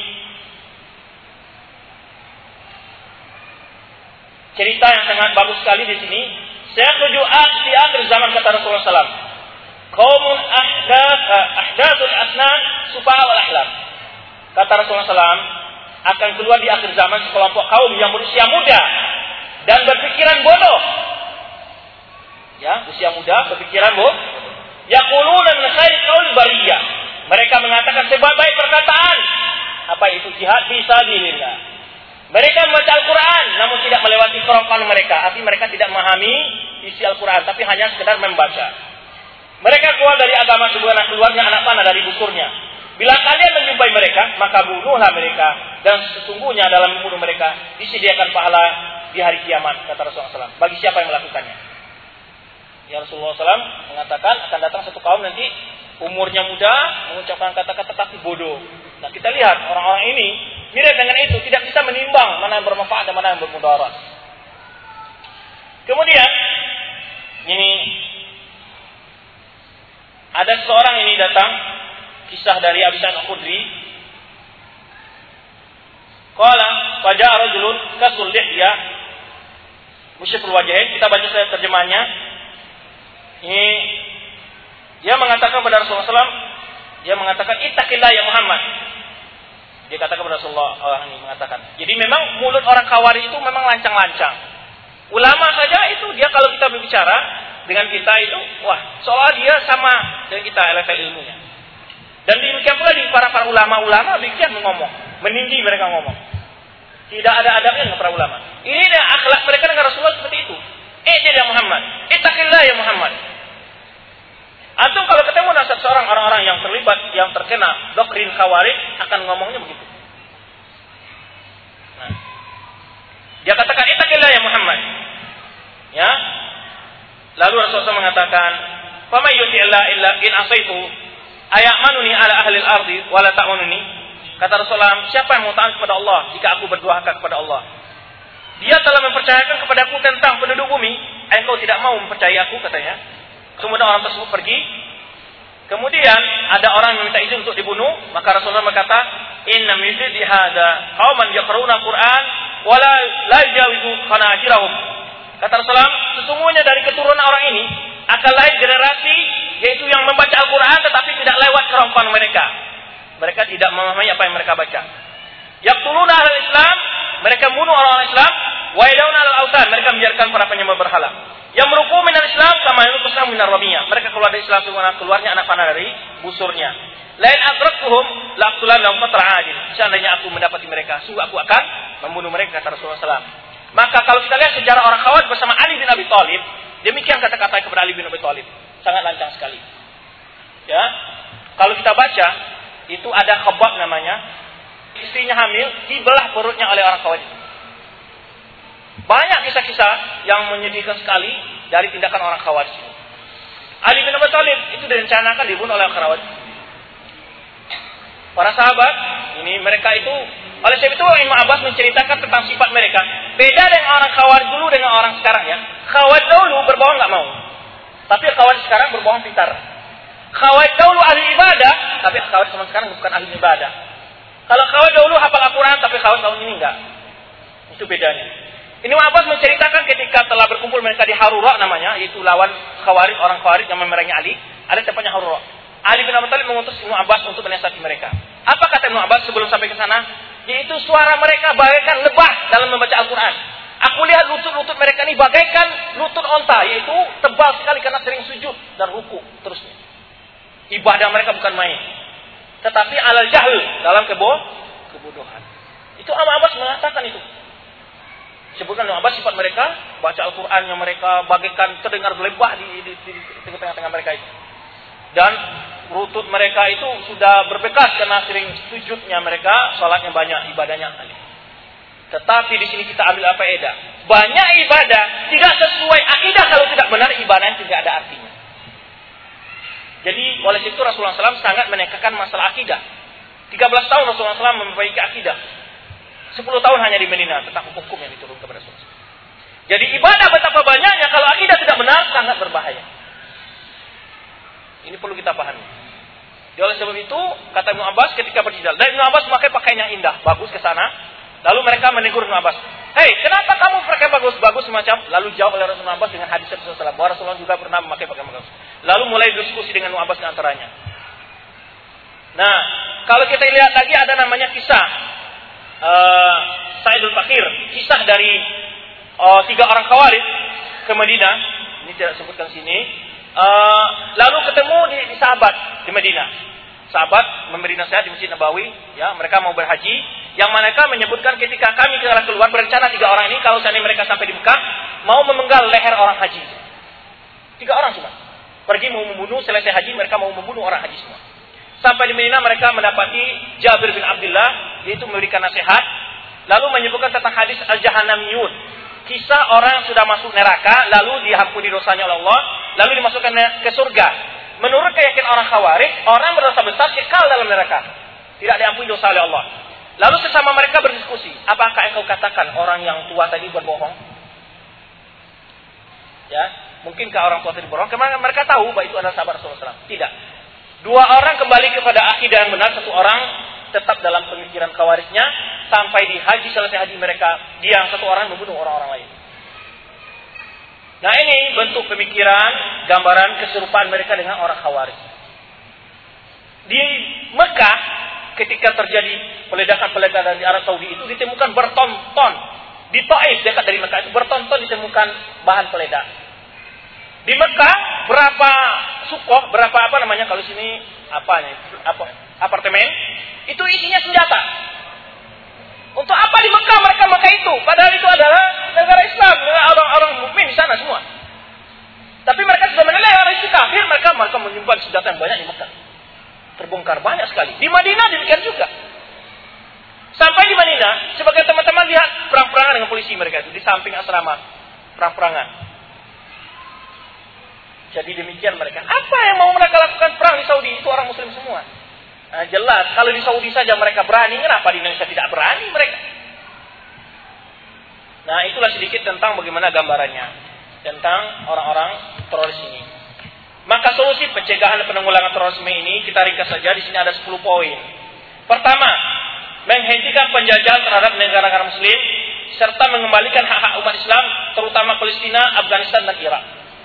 cerita yang sangat bagus sekali di sini. Saya tuju di akhir zaman, kata Rasulullah shallallahu alaihi wasallam. Qaumun ahdath ahdathul asnan sufaha wal ahlam. Kata Rasulullah shallallahu alaihi wasallam, akan keluar di akhir zaman sekelompok kaum yang berusia muda dan berpikiran bodoh. Ya, usia muda, berpikiran bodoh. Yaquluna min khairi qauli bariyah. Mereka mengatakan sebaik-baik perkataan. Apa itu? Jihad fi sabilillah. Mereka membaca Al-Quran, namun tidak melewati kerongkongan mereka. Artinya mereka tidak memahami isi Al-Quran, tapi hanya sekedar membaca. Mereka keluar dari agama sebagaimana keluarnya anak panah dari busurnya. Bila kalian menjumpai mereka, maka bunuhlah mereka. Dan sesungguhnya dalam membunuh mereka disediakan pahala di hari kiamat, kata Rasulullah shallallahu alaihi wasallam. Bagi siapa yang melakukannya? Ya, Rasulullah shallallahu alaihi wasallam mengatakan akan datang satu kaum nanti umurnya muda, mengucapkan kata-kata tapi bodoh. Nah, kita lihat orang-orang ini mirip dengan itu, tidak bisa menimbang mana yang bermanfaat dan mana yang bermudarat. Kemudian ini ada seorang ini datang, kisah dari Abu Sa'id Al-Khudri. Qala faja'a rajulun kasul lihya musyfirul wajhain. Kita baca saja terjemahannya. Ini dia mengatakan kepada Rasulullah shallallahu alaihi wasallam, dia mengatakan ittaqillah ya Muhammad. Dia katakan kepada Rasulullah, orang ini mengatakan. Jadi memang mulut orang Khawarij itu memang lancang-lancang. Ulama saja itu dia kalau kita berbicara dengan kita itu, wah, seolah dia sama dengan kita level ilmunya. Dan demikian pula di para para ulama-ulama demikian ngomong, meninggi mereka ngomong. Tidak ada adabnya dengan para ulama. Ini adalah akhlak mereka dengan Rasulullah seperti itu. Eh dia Muhammad, ittaqillah ya Muhammad. Antum kalau ketemu dengan seorang orang-orang yang terlibat, yang terkena doktrin Khawarij akan ngomongnya begitu. Nah, dia katakan ittaqillah ya Muhammad. Ya. Lalu Rasulullah mengatakan, "Fa may yuti'illah illa in asaitu ayamanuni ala ahli al-ardi wa la ta'manuni." Kata Rasulullah, siapa yang mau taat kepada Allah jika aku berdurhaka kepada Allah? Dia telah mempercayakan kepadaku tentang penduduk bumi, engkau tidak mau mempercayai aku, katanya. Kemudian orang tersebut pergi. Kemudian ada orang yang minta izin untuk dibunuh, maka Rasulullah berkata, "Inna min zidi hadza qauman yaqra'una al-Qur'an wa la la yajawizu khanajirahum." Kata Rasulullah, sesungguhnya dari keturunan orang ini akan lahir generasi yaitu yang membaca Al-Qur'an tetapi tidak lewat kerongkongan mereka. Mereka tidak memahami apa yang mereka baca. Yaqtuluna ahlul Islam, mereka membunuh orang-orang Islam, wa yad'una al-awthan, mereka membiarkan para penyembah berhala. Yang meruku minal Islam kama yulqusna minar ramiyah. Mereka keluar dari Islam sebagaimana keluarnya anak panah dari busurnya. Lain adraktuhum laqtulan lahum qatl adil. Seandainya aku mendapati mereka, sungguh aku akan membunuh mereka, kata Rasulullah sallallahu alaihi wasallam. Maka kalau kita lihat sejarah orang Khawarij bersama Ali bin Abi Thalib, demikian kata-kata kepada Ali bin Abi Thalib. Sangat lancang sekali. Ya. Kalau kita baca, itu ada Khabbab namanya, istrinya hamil, dibelah perutnya oleh orang Khawarij. Banyak kisah-kisah yang menyedihkan sekali dari tindakan orang Khawarij. Ali bin Abi Thalib itu direncanakan dibunuh oleh orang Khawarij. Para sahabat, ini mereka itu, oleh sebab itu Ibnu Abbas menceritakan tentang sifat mereka. Beda dengan orang Khawarij dulu dengan orang sekarang ya. Khawarij dulu berbohong nggak mau, tapi Khawarij sekarang berbohong pintar. Khawarij dulu ahli ibadah, tapi Khawarij zaman sekarang bukan ahli ibadah. Kalau Khawarij dulu hafal Al-Quran, tapi Khawarij tahun ini enggak. Itu bedanya. Ibnu Abbas menceritakan ketika telah berkumpul mereka di Harura namanya, yaitu lawan Khawarij, orang Khawarij yang memerangi Ali. Ada tempatnya Harura. Ali bin Abi Thalib mengutus Ibnu Abbas untuk menasihati mereka. Apa kata Ibnu Abbas sebelum sampai ke sana? Yaitu suara mereka bagaikan lebah dalam membaca Al-Quran. Aku lihat lutut-lutut mereka ini bagaikan lutut onta, yaitu tebal sekali karena sering sujud dan ruku terusnya. Ibadah mereka bukan main, tetapi alal jahl, dalam kebo kebodohan. Itu Ibnu Abbas mengatakan itu. Sebutkan Ibnu Abbas sifat mereka, baca Al-Quran yang mereka bagaikan terdengar lebah di, di, di, di tengah-tengah mereka itu. Dan lutut mereka itu sudah berbekas karena sering sujudnya mereka, salatnya banyak, ibadahnya kali. Tetapi di sini kita ambil apa faedah? Banyak ibadah tidak sesuai akidah, kalau tidak benar ibadahnya tidak ada artinya. Jadi oleh itu Rasulullah shallallahu alaihi wasallam sangat menekankan masalah akidah. tiga belas tahun Rasulullah shallallahu alaihi wasallam memperbaiki akidah. sepuluh tahun hanya di Madinah tentang hukum yang diturunkan kepada Rasulullah. Jadi ibadah betapa banyaknya, kalau akidah tidak benar sangat berbahaya. Ini perlu kita pahami. Jadi oleh sebab itu kata Ibnu Abbas ketika berjidal, dan Ibnu Abbas memakai pakaian yang indah, bagus ke sana. Lalu mereka menegur Ibnu Abbas, "Hei, kenapa kamu pakai bagus-bagus semacam?" Lalu jawab oleh Rasulullah Abbas dengan hadis Rasulullah sallallahu alaihi wasallam, bahwa Rasulullah juga pernah memakai pakaian bagus. Lalu mulai diskusi dengan Ibnu Abbas di antaranya. Nah, kalau kita lihat lagi ada namanya kisah uh, Sa'idul Fakir, kisah dari uh, tiga orang Khawarij ke Madinah. Ini tidak sebutkan sini. Uh, lalu ketemu di, di sahabat di Madinah. Sahabat memberi nasihat di Masjid Nabawi, ya, mereka mau berhaji, yang mereka menyebutkan ketika kami telah keluar berencana tiga orang ini kalau seandainya mereka sampai di Mekah mau memenggal leher orang haji. Tiga orang cuma. Pergi mau membunuh, selesai haji mereka mau membunuh orang haji semua. Sampai di Madinah mereka mendapati Jabir bin Abdullah, yaitu memberikan nasihat, lalu menyebutkan tentang hadis Al-Jahannamiyun. Kisah orang yang sudah masuk neraka, lalu diampuni dosanya oleh Allah, lalu dimasukkan ke surga. Menurut keyakinan orang Khawarij, orang berdosa besar kekal dalam neraka, tidak diampuni dosa oleh Allah. Lalu sesama mereka berdiskusi, apakah engkau katakan orang yang tua tadi berbohong? Ya, mungkinkah orang tua tadi berbohong? Karena mereka tahu bahwa itu adalah sahabat Rasulullah shallallahu alaihi wasallam. Tidak. Dua orang kembali kepada akidah yang benar, satu orang tetap dalam pemikiran Khawarijnya, sampai di haji, selesai haji mereka, dia yang satu orang membunuh orang-orang lain. Nah ini bentuk pemikiran, gambaran keserupaan mereka dengan orang Khawarij. Di Mekah, ketika terjadi peledakan-peledakan di Arab Saudi itu ditemukan bertonton. Di Taif dekat dari Mekah itu bertonton ditemukan bahan peledak. Di Mekah berapa sukoh, berapa apa namanya kalau sini apanya, apa, apartemen, itu isinya senjata. Untuk apa di Mekah mereka pakai itu? Padahal itu adalah negara Islam, orang-orang mukmin di sana semua. Tapi mereka sudah menilai orang itu kafir, mereka mereka menyimpan senjata yang banyak di Mekah. Terbongkar banyak sekali. Di Madinah demikian juga. Sampai di Madinah, sebagai teman-teman lihat perang-perangan dengan polisi mereka itu di samping asrama, perang-perangan. Jadi demikian mereka. Apa yang mau mereka lakukan perang di Saudi? Itu orang Muslim semua. Nah, jelas, kalau di Saudi saja mereka berani, kenapa di Indonesia tidak berani mereka? Nah, itulah sedikit tentang bagaimana gambarannya tentang orang-orang teroris ini. Maka solusi pencegahan dan penanggulangan terorisme ini kita ringkas saja. Di sini ada sepuluh poin. Pertama, menghentikan penjajahan terhadap negara-negara Muslim serta mengembalikan hak-hak umat Islam, terutama Palestina, Afghanistan, dan Irak.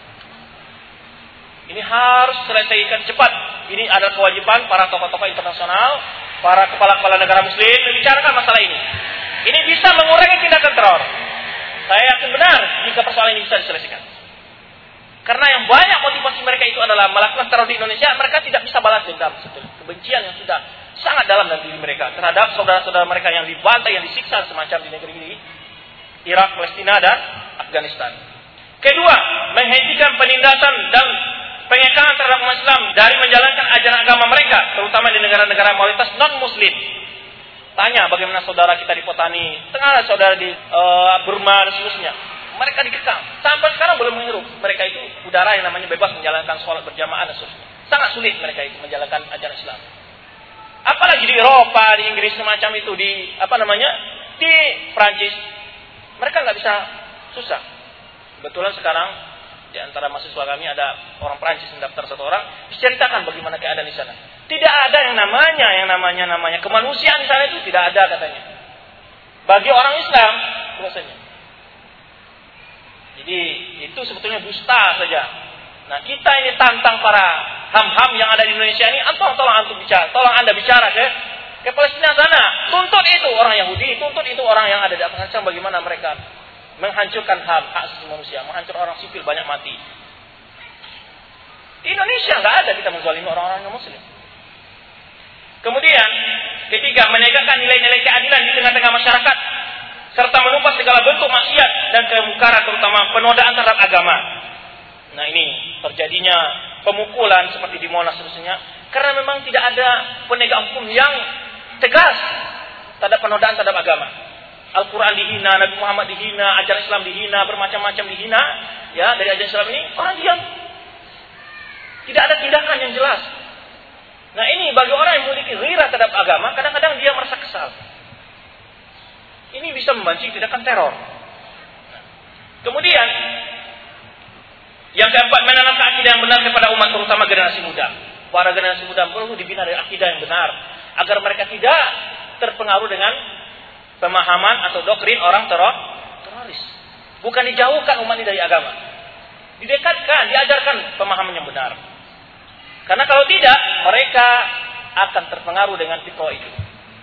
Ini harus selesaikan cepat. Ini adalah kewajiban para tokoh-tokoh internasional, para kepala-kepala negara Muslim membicarakan masalah ini. Ini bisa mengurangi tindakan teror. Saya yakin benar jika persoalan ini bisa diselesaikan. Karena yang banyak motivasi mereka itu adalah melakukan teror di Indonesia, mereka tidak bisa balas dendam. Kebencian yang sudah sangat dalam dalam diri mereka terhadap saudara-saudara mereka yang dibantai, yang disiksa semacam di negeri ini, Irak, Palestina, dan Afghanistan. Kedua, menghentikan penindasan dan pengekangan terhadap umat Islam dari menjalankan ajaran agama mereka, terutama di negara-negara mayoritas non-Muslim. Tanya bagaimana saudara kita di Potani, tengah saudara di uh, Burma dan seterusnya. Mereka dikekang. Sampai sekarang belum menghirup. Mereka itu udara yang namanya bebas menjalankan sholat berjamaah dan seterusnya. Sangat sulit mereka itu menjalankan ajaran Islam. Apalagi di Eropa, di Inggris semacam itu, di apa namanya, di Prancis, mereka nggak bisa, susah. Kebetulan sekarang di antara mahasiswa kami ada orang Prancis yang daftar satu orang, diceritakan bagaimana keadaan di sana. Tidak ada yang namanya, yang namanya namanya kemanusiaan di sana itu tidak ada katanya. Bagi orang Islam, rasanya. Jadi itu sebetulnya dusta saja. Nah, kita ini tantang para ham-ham yang ada di Indonesia ini, tolong tolong antum bicara, tolong Anda bicara ke ke Palestina sana. Tuntut itu orang Yahudi, tuntut itu orang yang ada di Afghanistan bagaimana mereka menghancurkan ham, hak asasi manusia, menghancurkan orang sipil banyak mati. Di Indonesia nggak ada kita menzalimi orang-orang non Muslim. Kemudian ketiga, menegakkan nilai-nilai keadilan di tengah-tengah masyarakat serta menumpas segala bentuk maksiat dan kemungkaran, terutama penodaan terhadap agama. Nah, ini terjadinya pemukulan seperti di Monas seterusnya karena memang tidak ada penegak hukum yang tegas terhadap penodaan terhadap agama. Al-Quran dihina, Nabi Muhammad dihina, ajaran Islam dihina, bermacam-macam dihina, ya, dari ajaran Islam ini orang diam. Tidak ada tindakan yang jelas. Nah, ini bagi orang yang memiliki ghirah terhadap agama, kadang-kadang dia merasa kesal. Ini bisa memancing tindakan teror. Kemudian yang keempat, menanamkan akidah yang benar kepada umat, terutama generasi muda. Para generasi muda perlu dibina dari akidah yang benar agar mereka tidak terpengaruh dengan pemahaman atau doktrin orang teror, teroris. Bukan dijauhkan umat ini dari agama, didekatkan, diajarkan pemahaman yang benar. Karena kalau tidak, mereka akan terpengaruh dengan fitrah itu.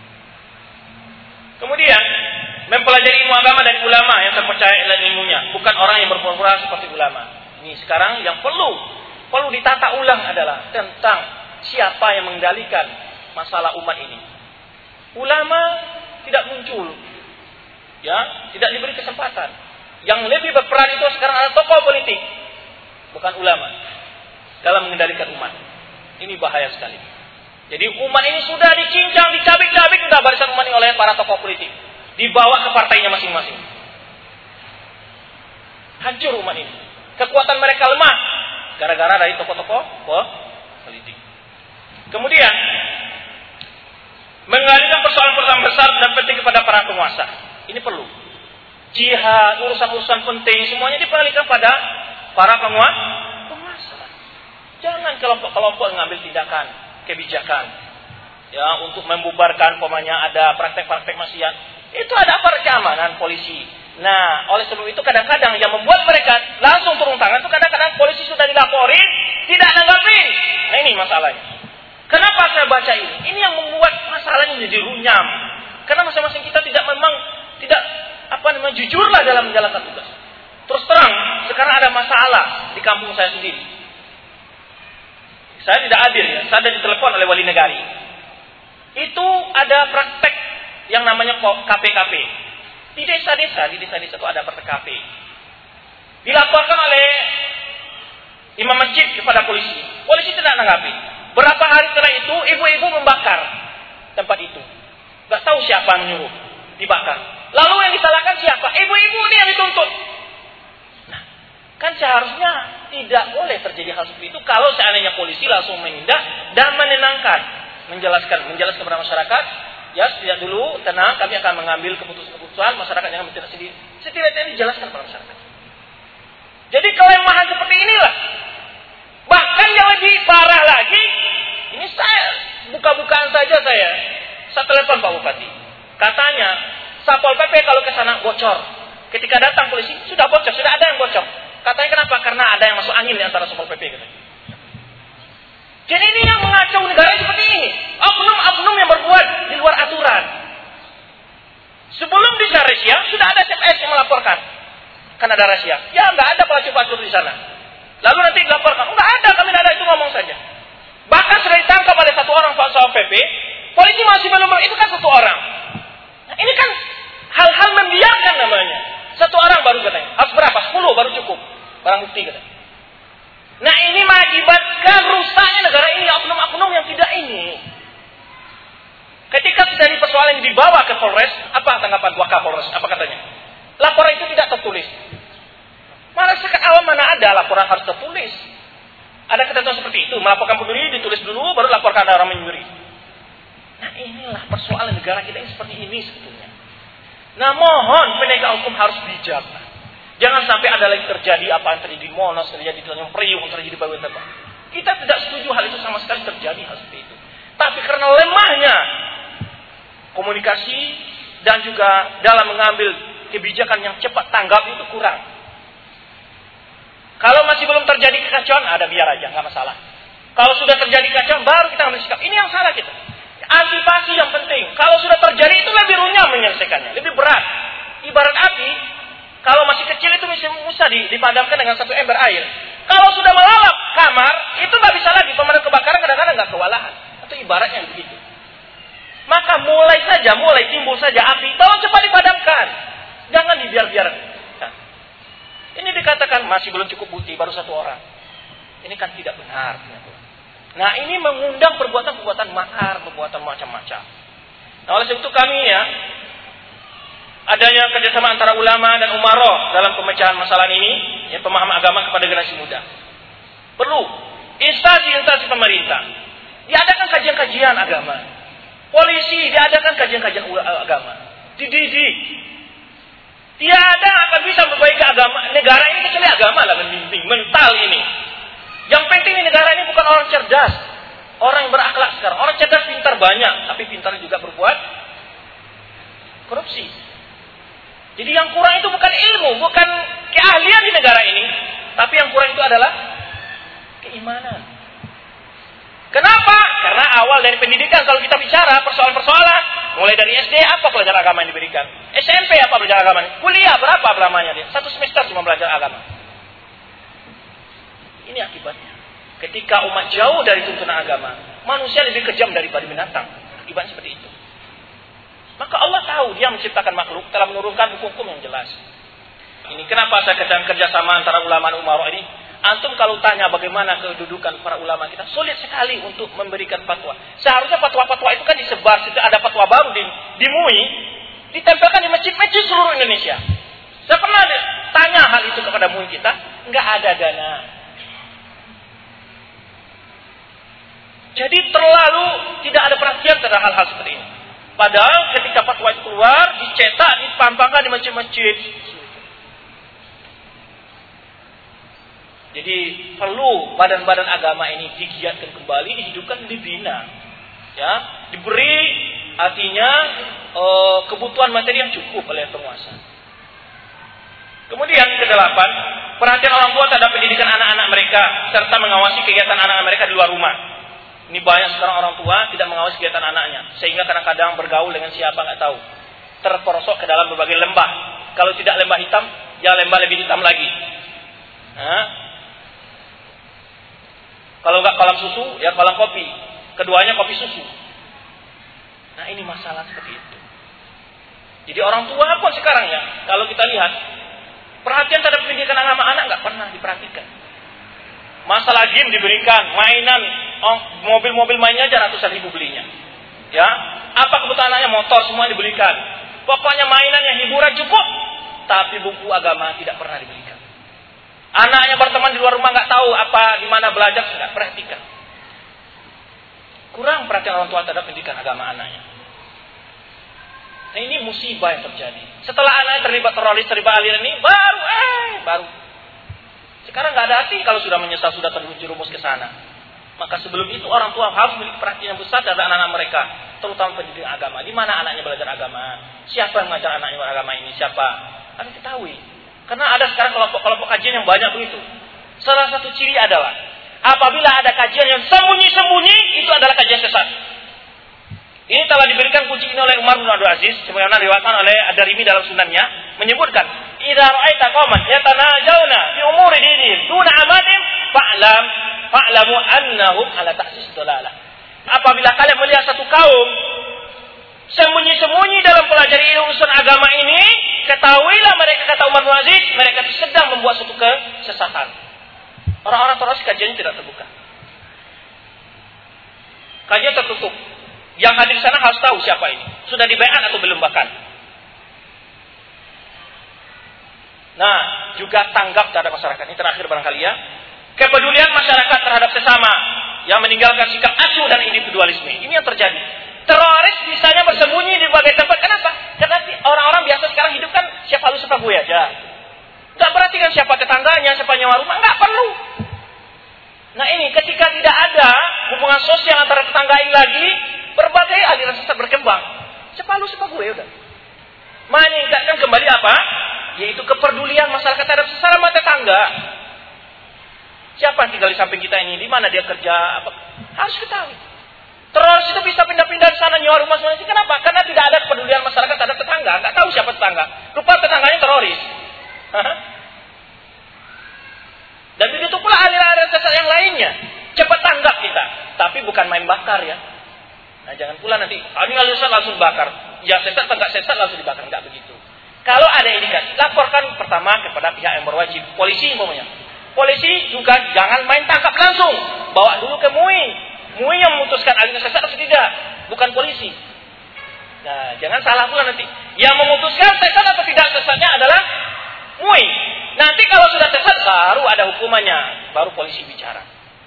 Kemudian mempelajari ilmu agama dari ulama yang terpercaya ilmunya, bukan orang yang berpura-pura seperti ulama. Ini sekarang yang perlu perlu ditata ulang adalah tentang siapa yang mengendalikan masalah umat ini. Ulama tidak muncul, ya, tidak diberi kesempatan. Yang lebih berperan itu sekarang adalah tokoh politik, bukan ulama, dalam mengendalikan umat. Ini bahaya sekali. Jadi umat ini sudah dicincang, dicabik-cabik sudah barisan umat ini oleh para tokoh politik, dibawa ke partainya masing-masing. Hancur umat ini. Kekuatan mereka lemah gara-gara dari tokoh-tokoh politik. Kemudian mengalihkan persoalan-persoalan besar dan penting kepada para penguasa. Ini perlu. Jihad, urusan-urusan penting semuanya diperalihkan pada para penguasa. Jangan kelompok-kelompok mengambil tindakan kebijakan, ya, untuk membubarkan, umpamanya ada praktek-praktek maksiat. Itu ada aparat keamanan, polisi. Nah, oleh sebab itu kadang-kadang yang membuat mereka langsung turun tangan itu kadang-kadang polisi sudah dilaporin, tidak nanggapin. Nah, ini masalahnya. Kenapa saya baca ini? Ini yang membuat masalahnya menjadi runyam. Karena masing-masing kita tidak memang tidak apa namanya jujurlah dalam menjalankan tugas. Terus terang, sekarang ada masalah di kampung saya sendiri. saya tidak hadir ya, saya ada ditelepon oleh wali negari. Itu ada praktek yang namanya K P K P. Di desa-desa, di desa-desa itu ada praktek K P. Dilaporkan oleh imam masjid kepada polisi. Polisi tidak menanggapi. Berapa hari setelah itu, ibu-ibu membakar tempat itu. Gak tahu siapa yang menyuruh dibakar. Lalu yang disalahkan siapa? Ibu-ibu ini yang dituntut. Nah, kan seharusnya tidak boleh terjadi hal seperti itu kalau seandainya polisi langsung menindak dan menenangkan, menjelaskan, menjelaskan kepada masyarakat. Ya, sejak dulu tenang, kami akan mengambil keputusan-keputusan, masyarakat jangan bertindak sendiri. Setidaknya dijelaskan kepada masyarakat. Jadi kelemahan seperti inilah. Bahkan yang lebih parah lagi, ini saya buka-bukaan saja saya. Saya telepon Pak Bupati. Katanya Satpol P P kalau ke sana bocor. Ketika datang polisi sudah bocor, sudah ada yang bocor. Katanya kenapa? Karena ada yang masuk angin di antara Satpol P P katanya. Jadi ini yang mengacau negara seperti ini. Oknum-oknum yang berbuat di luar aturan. Sebelum bisa razia, sudah ada S M S yang melaporkan. Kan ada razia. Ya nggak ada pelacur-pelacur di sana. Lalu nanti dilaporkan. Nggak ada, kami nggak ada, itu ngomong saja. Bahkan sudah ditangkap oleh satu orang Satpol P P. Polisi masih belum, itu kan satu orang. Nah, ini kan hal-hal membiarkan namanya. Satu orang baru katanya. Harus berapa? Sepuluh baru cukup. Barang bukti katanya. Nah ini mengakibatkan rusaknya negara ini, oknum-oknum yang tidak ini. Ketika dari persoalan ini dibawa ke Polres, apa tanggapan Wakil Polres? Apa katanya? Laporan itu tidak tertulis. Malah sejak awal mana ada laporan harus tertulis. Ada ketentuan seperti itu, melaporkan pencuri ditulis dulu, baru laporkan ada orang mencuri. Nah inilah persoalan negara kita ini seperti ini sebetulnya. Nah mohon penegak hukum harus bijak. Jangan sampai ada lagi terjadi apa yang terjadi di Monas, terjadi di Tanjung Priok, terjadi di Bawean. Kita tidak setuju hal itu sama sekali terjadi hal seperti itu. Tapi karena lemahnya komunikasi dan juga dalam mengambil kebijakan yang cepat tanggap itu kurang. Kalau masih belum terjadi kekacauan, ada biar aja, nggak masalah. Kalau sudah terjadi kekacauan, baru kita ambil sikap. Ini yang salah kita. Antisipasi yang penting. Kalau sudah terjadi itu lebih runyam menyelesaikannya, lebih berat. Ibarat api, kalau masih kecil itu bisa dipadamkan dengan satu ember air. Kalau sudah melalap kamar, itu nggak bisa lagi. Pemadam kebakaran kadang-kadang nggak kewalahan. Itu ibaratnya begitu. Maka mulai saja, mulai timbul saja api, tolong cepat dipadamkan. Jangan dibiar-biarkan. Nah, ini dikatakan masih belum cukup bukti, baru satu orang. Ini kan tidak benar. Nah ini mengundang perbuatan-perbuatan mahar, perbuatan macam-macam. Nah oleh sebab itu kami ya, adanya kerjasama antara ulama dan umaro dalam pemecahan masalah ini, ya, pemahaman agama kepada generasi muda. Perlu instansi-instansi pemerintah diadakan kajian-kajian agama, polisi diadakan kajian-kajian agama, dididik. Tiada akan bisa memperbaiki agama negara ini kecuali agama lah membimbing mental ini. Yang penting di negara ini bukan orang cerdas, orang yang berakhlak sekarang. Orang cerdas pintar banyak, tapi pintar juga berbuat korupsi. Jadi yang kurang itu bukan ilmu, bukan keahlian di negara ini, tapi yang kurang itu adalah keimanan. Kenapa? Karena awal dari pendidikan kalau kita bicara persoalan-persoalan, mulai dari S D apa pelajaran agama yang diberikan, S M P apa pelajaran agama, kuliah berapa lamanya dia? Satu semester cuma belajar agama. Ini akibatnya. Ketika umat jauh dari tuntunan agama, manusia lebih kejam daripada binatang. Akibatnya seperti itu. Maka Allah tahu dia menciptakan makhluk, telah menurunkan hukum-hukum yang jelas. Ini kenapa saya katakan kerjasama antara ulama dan umaro ini. Antum kalau tanya bagaimana kedudukan para ulama kita, sulit sekali untuk memberikan fatwa. Seharusnya fatwa-fatwa itu kan disebar, setiap ada fatwa baru di, di M U I, ditempelkan di masjid-masjid seluruh Indonesia. Saya pernah tanya hal itu kepada M U I kita, nggak ada dana. Jadi terlalu tidak ada perhatian terhadap hal-hal seperti ini. Padahal ketika fatwa itu keluar, dicetak, dipampangkan di masjid-masjid. Jadi perlu badan-badan agama ini digiatkan kembali, dihidupkan, dibina, ya, diberi artinya e, kebutuhan materi yang cukup oleh penguasa. Kemudian kedelapan, perhatian orang tua terhadap pendidikan anak-anak mereka serta mengawasi kegiatan anak-anak mereka di luar rumah. Ini banyak sekarang orang tua tidak mengawasi kegiatan anaknya, sehingga kadang-kadang bergaul dengan siapa nggak tahu, terperosok ke dalam berbagai lembah. Kalau tidak lembah hitam, ya lembah lebih hitam lagi. Nah, Kalau enggak kolam susu, ya kolam kopi. Keduanya kopi susu. Nah, ini masalah seperti itu. Jadi orang tua pun sekarang ya, kalau kita lihat, perhatian terhadap pendidikan agama anak nggak pernah diperhatikan. Masalah game diberikan, mainan, oh, mobil-mobil mainnya aja ratusan ribu belinya. Ya, apa kebutuhan anaknya, motor semua dibelikan. Pokoknya mainan yang hiburan cukup, tapi buku agama tidak pernah dibelikan. Anaknya berteman di luar rumah nggak tahu apa di mana belajar, nggak perhatikan. Kurang perhatian orang tua terhadap pendidikan agama anaknya. Nah, ini musibah yang terjadi. Setelah anaknya terlibat teroris, terlibat aliran ini, baru eh baru. Sekarang nggak ada arti kalau sudah menyesal, sudah terjerumus ke sana. Maka sebelum itu orang tua harus memiliki perhatian yang besar terhadap anak-anak mereka, terutama pendidikan agama. Di mana anaknya belajar agama? Siapa yang mengajar anaknya agama ini? Siapa? Harus diketahui. Karena ada sekarang kelompok-kelompok kajian yang banyak begitu. Salah satu ciri adalah apabila ada kajian yang sembunyi-sembunyi, itu adalah kajian sesat. Ini telah diberikan kunci ini oleh Umar bin Abdul Aziz, sebagaimana diriwayatkan oleh Ad-Darimi dalam sunannya, menyebutkan, "Idza ra'aita qauman yatanajawna fi umuri dinihim duna amatin fa'lam fa'lamu annahum ala ta'sis dalalah." Apabila kalian melihat satu kaum sembunyi-sembunyi dalam pelajari urusan agama ini, ketahuilah mereka, kata Umar bin Aziz, mereka sedang membuat suatu kesesatan. Orang-orang teroris kajiannya tidak terbuka. Kajian tertutup. Yang hadir di sana harus tahu siapa ini. Sudah dibayar atau belum bahkan. Nah, juga tanggap terhadap masyarakat. Ini terakhir barangkali ya. Kepedulian masyarakat terhadap sesama yang meninggalkan sikap acuh dan individualisme. Ini yang terjadi. Teroris bisanya bersembunyi di berbagai tempat. Kenapa? Karena orang-orang biasa sekarang hidup kan siapa lu siapa gue aja. Gak perhatikan siapa tetangganya, siapa nyawa rumah. Gak perlu. Nah ini ketika tidak ada hubungan sosial antara tetangga ini lagi, berbagai aliran sesat berkembang. Siapa lu siapa gue udah. Meningkatkan kembali apa? Yaitu kepedulian masyarakat terhadap sesama tetangga. Siapa yang tinggal di samping kita ini? Di mana dia kerja? Apa? Harus ketahui. Teroris itu bisa pindah-pindah di sana nyawa rumah semuanya. Kenapa? Karena tidak ada kepedulian masyarakat terhadap tetangga. Nggak tahu siapa tetangga. Rupa tetangganya teroris. Dan begitu pula aliran-aliran sesat yang lainnya. Cepat tanggap kita. Tapi bukan main bakar ya. Nah jangan pula nanti, ah, ini aliran sesat langsung bakar. Ya sesat atau nggak sesat langsung dibakar. Nggak begitu. Kalau ada indikasi, laporkan pertama kepada pihak yang berwajib. Polisi umpamanya. Polisi juga jangan main tangkap langsung. Bawa dulu ke M U I. M U I yang memutuskan aliran sesat atau tidak. Bukan polisi. Nah jangan salah pula nanti. Yang memutuskan sesat atau tidak sesatnya adalah M U I. Nanti kalau sudah sesat baru ada hukumannya, baru polisi bicara.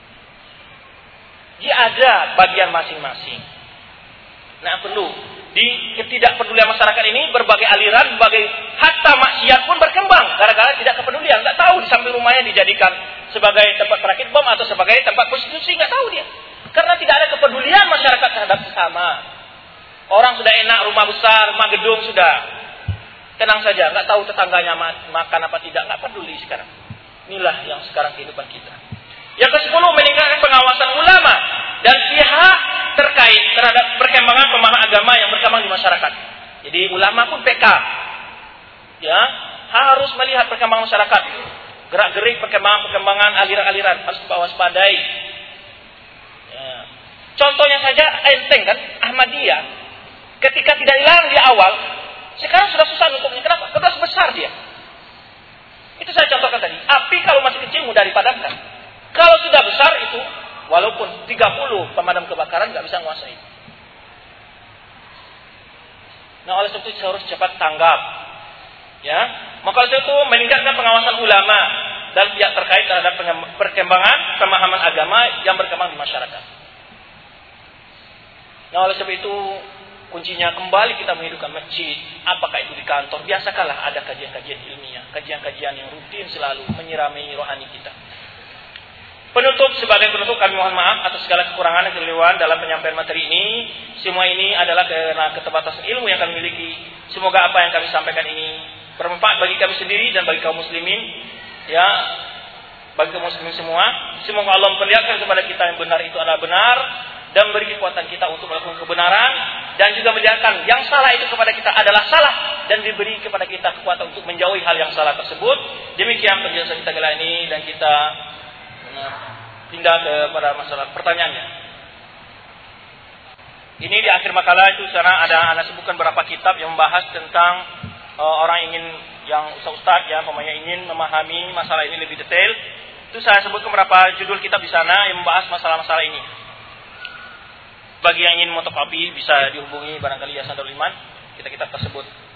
Jadi ada bagian masing-masing. Nah perlu di ketidakpedulian masyarakat ini berbagai aliran, berbagai hatta maksiat pun berkembang gara-gara tidak kepedulian. Nggak tahu di samping rumahnya dijadikan sebagai tempat perakit bom atau sebagai tempat prostitusi, nggak tahu dia. Karena tidak ada kepedulian masyarakat terhadap sesama. Orang sudah enak, rumah besar, rumah gedung sudah. Tenang saja, nggak tahu tetangganya makan apa tidak, nggak peduli sekarang. Inilah yang sekarang kehidupan kita. Yang kesepuluh, meningkatkan pengawasan ulama dan pihak terkait terhadap perkembangan pemahaman agama yang berkembang di masyarakat. Jadi ulama pun P K, ya harus melihat perkembangan masyarakat, gerak-gerik perkembangan-perkembangan aliran-aliran harus waspadai. Ya. Contohnya saja enteng kan, Ahmadiyah, ketika tidak dilarang di awal. Sekarang sudah susah nutupnya. Kenapa? Karena besar dia. Itu saya contohkan tadi. Api kalau masih kecil mudah dipadamkan. Kalau sudah besar itu, walaupun tiga puluh pemadam kebakaran nggak bisa menguasai. Nah oleh sebab itu harus cepat tanggap. Ya, maka oleh sebab itu meningkatkan pengawasan ulama dan pihak terkait terhadap perkembangan pemahaman agama yang berkembang di masyarakat. Nah oleh sebab itu kuncinya kembali kita menghidupkan masjid. Apakah itu di kantor? Biasakanlah ada kajian-kajian ilmiah, kajian-kajian yang rutin selalu menyirami rohani kita. Penutup, sebagai penutup kami mohon maaf atas segala kekurangan dan kelewatan dalam penyampaian materi ini. Semua ini adalah karena keterbatasan ilmu yang kami miliki. Semoga apa yang kami sampaikan ini bermanfaat bagi kami sendiri dan bagi kaum muslimin. Ya, bagi kaum muslimin semua. Semoga Allah memperlihatkan kepada kita yang benar itu adalah benar dan beri kekuatan kita untuk melakukan kebenaran, dan juga menjadikan yang salah itu kepada kita adalah salah, dan diberi kepada kita kekuatan untuk menjauhi hal yang salah tersebut. Demikian penjelasan kita kali ini, dan kita pindah kepada masalah pertanyaannya. Ini di akhir makalah itu sana ada anak sebutkan beberapa kitab yang membahas tentang uh, orang ingin yang ustaz-ustaz ya, pemainnya ingin memahami masalah ini lebih detail. Itu saya sebutkan beberapa judul kitab di sana yang membahas masalah-masalah ini. Bagi yang ingin motokopi bisa dihubungi barangkali Yayasan Darul Iman, kita-kita tersebut.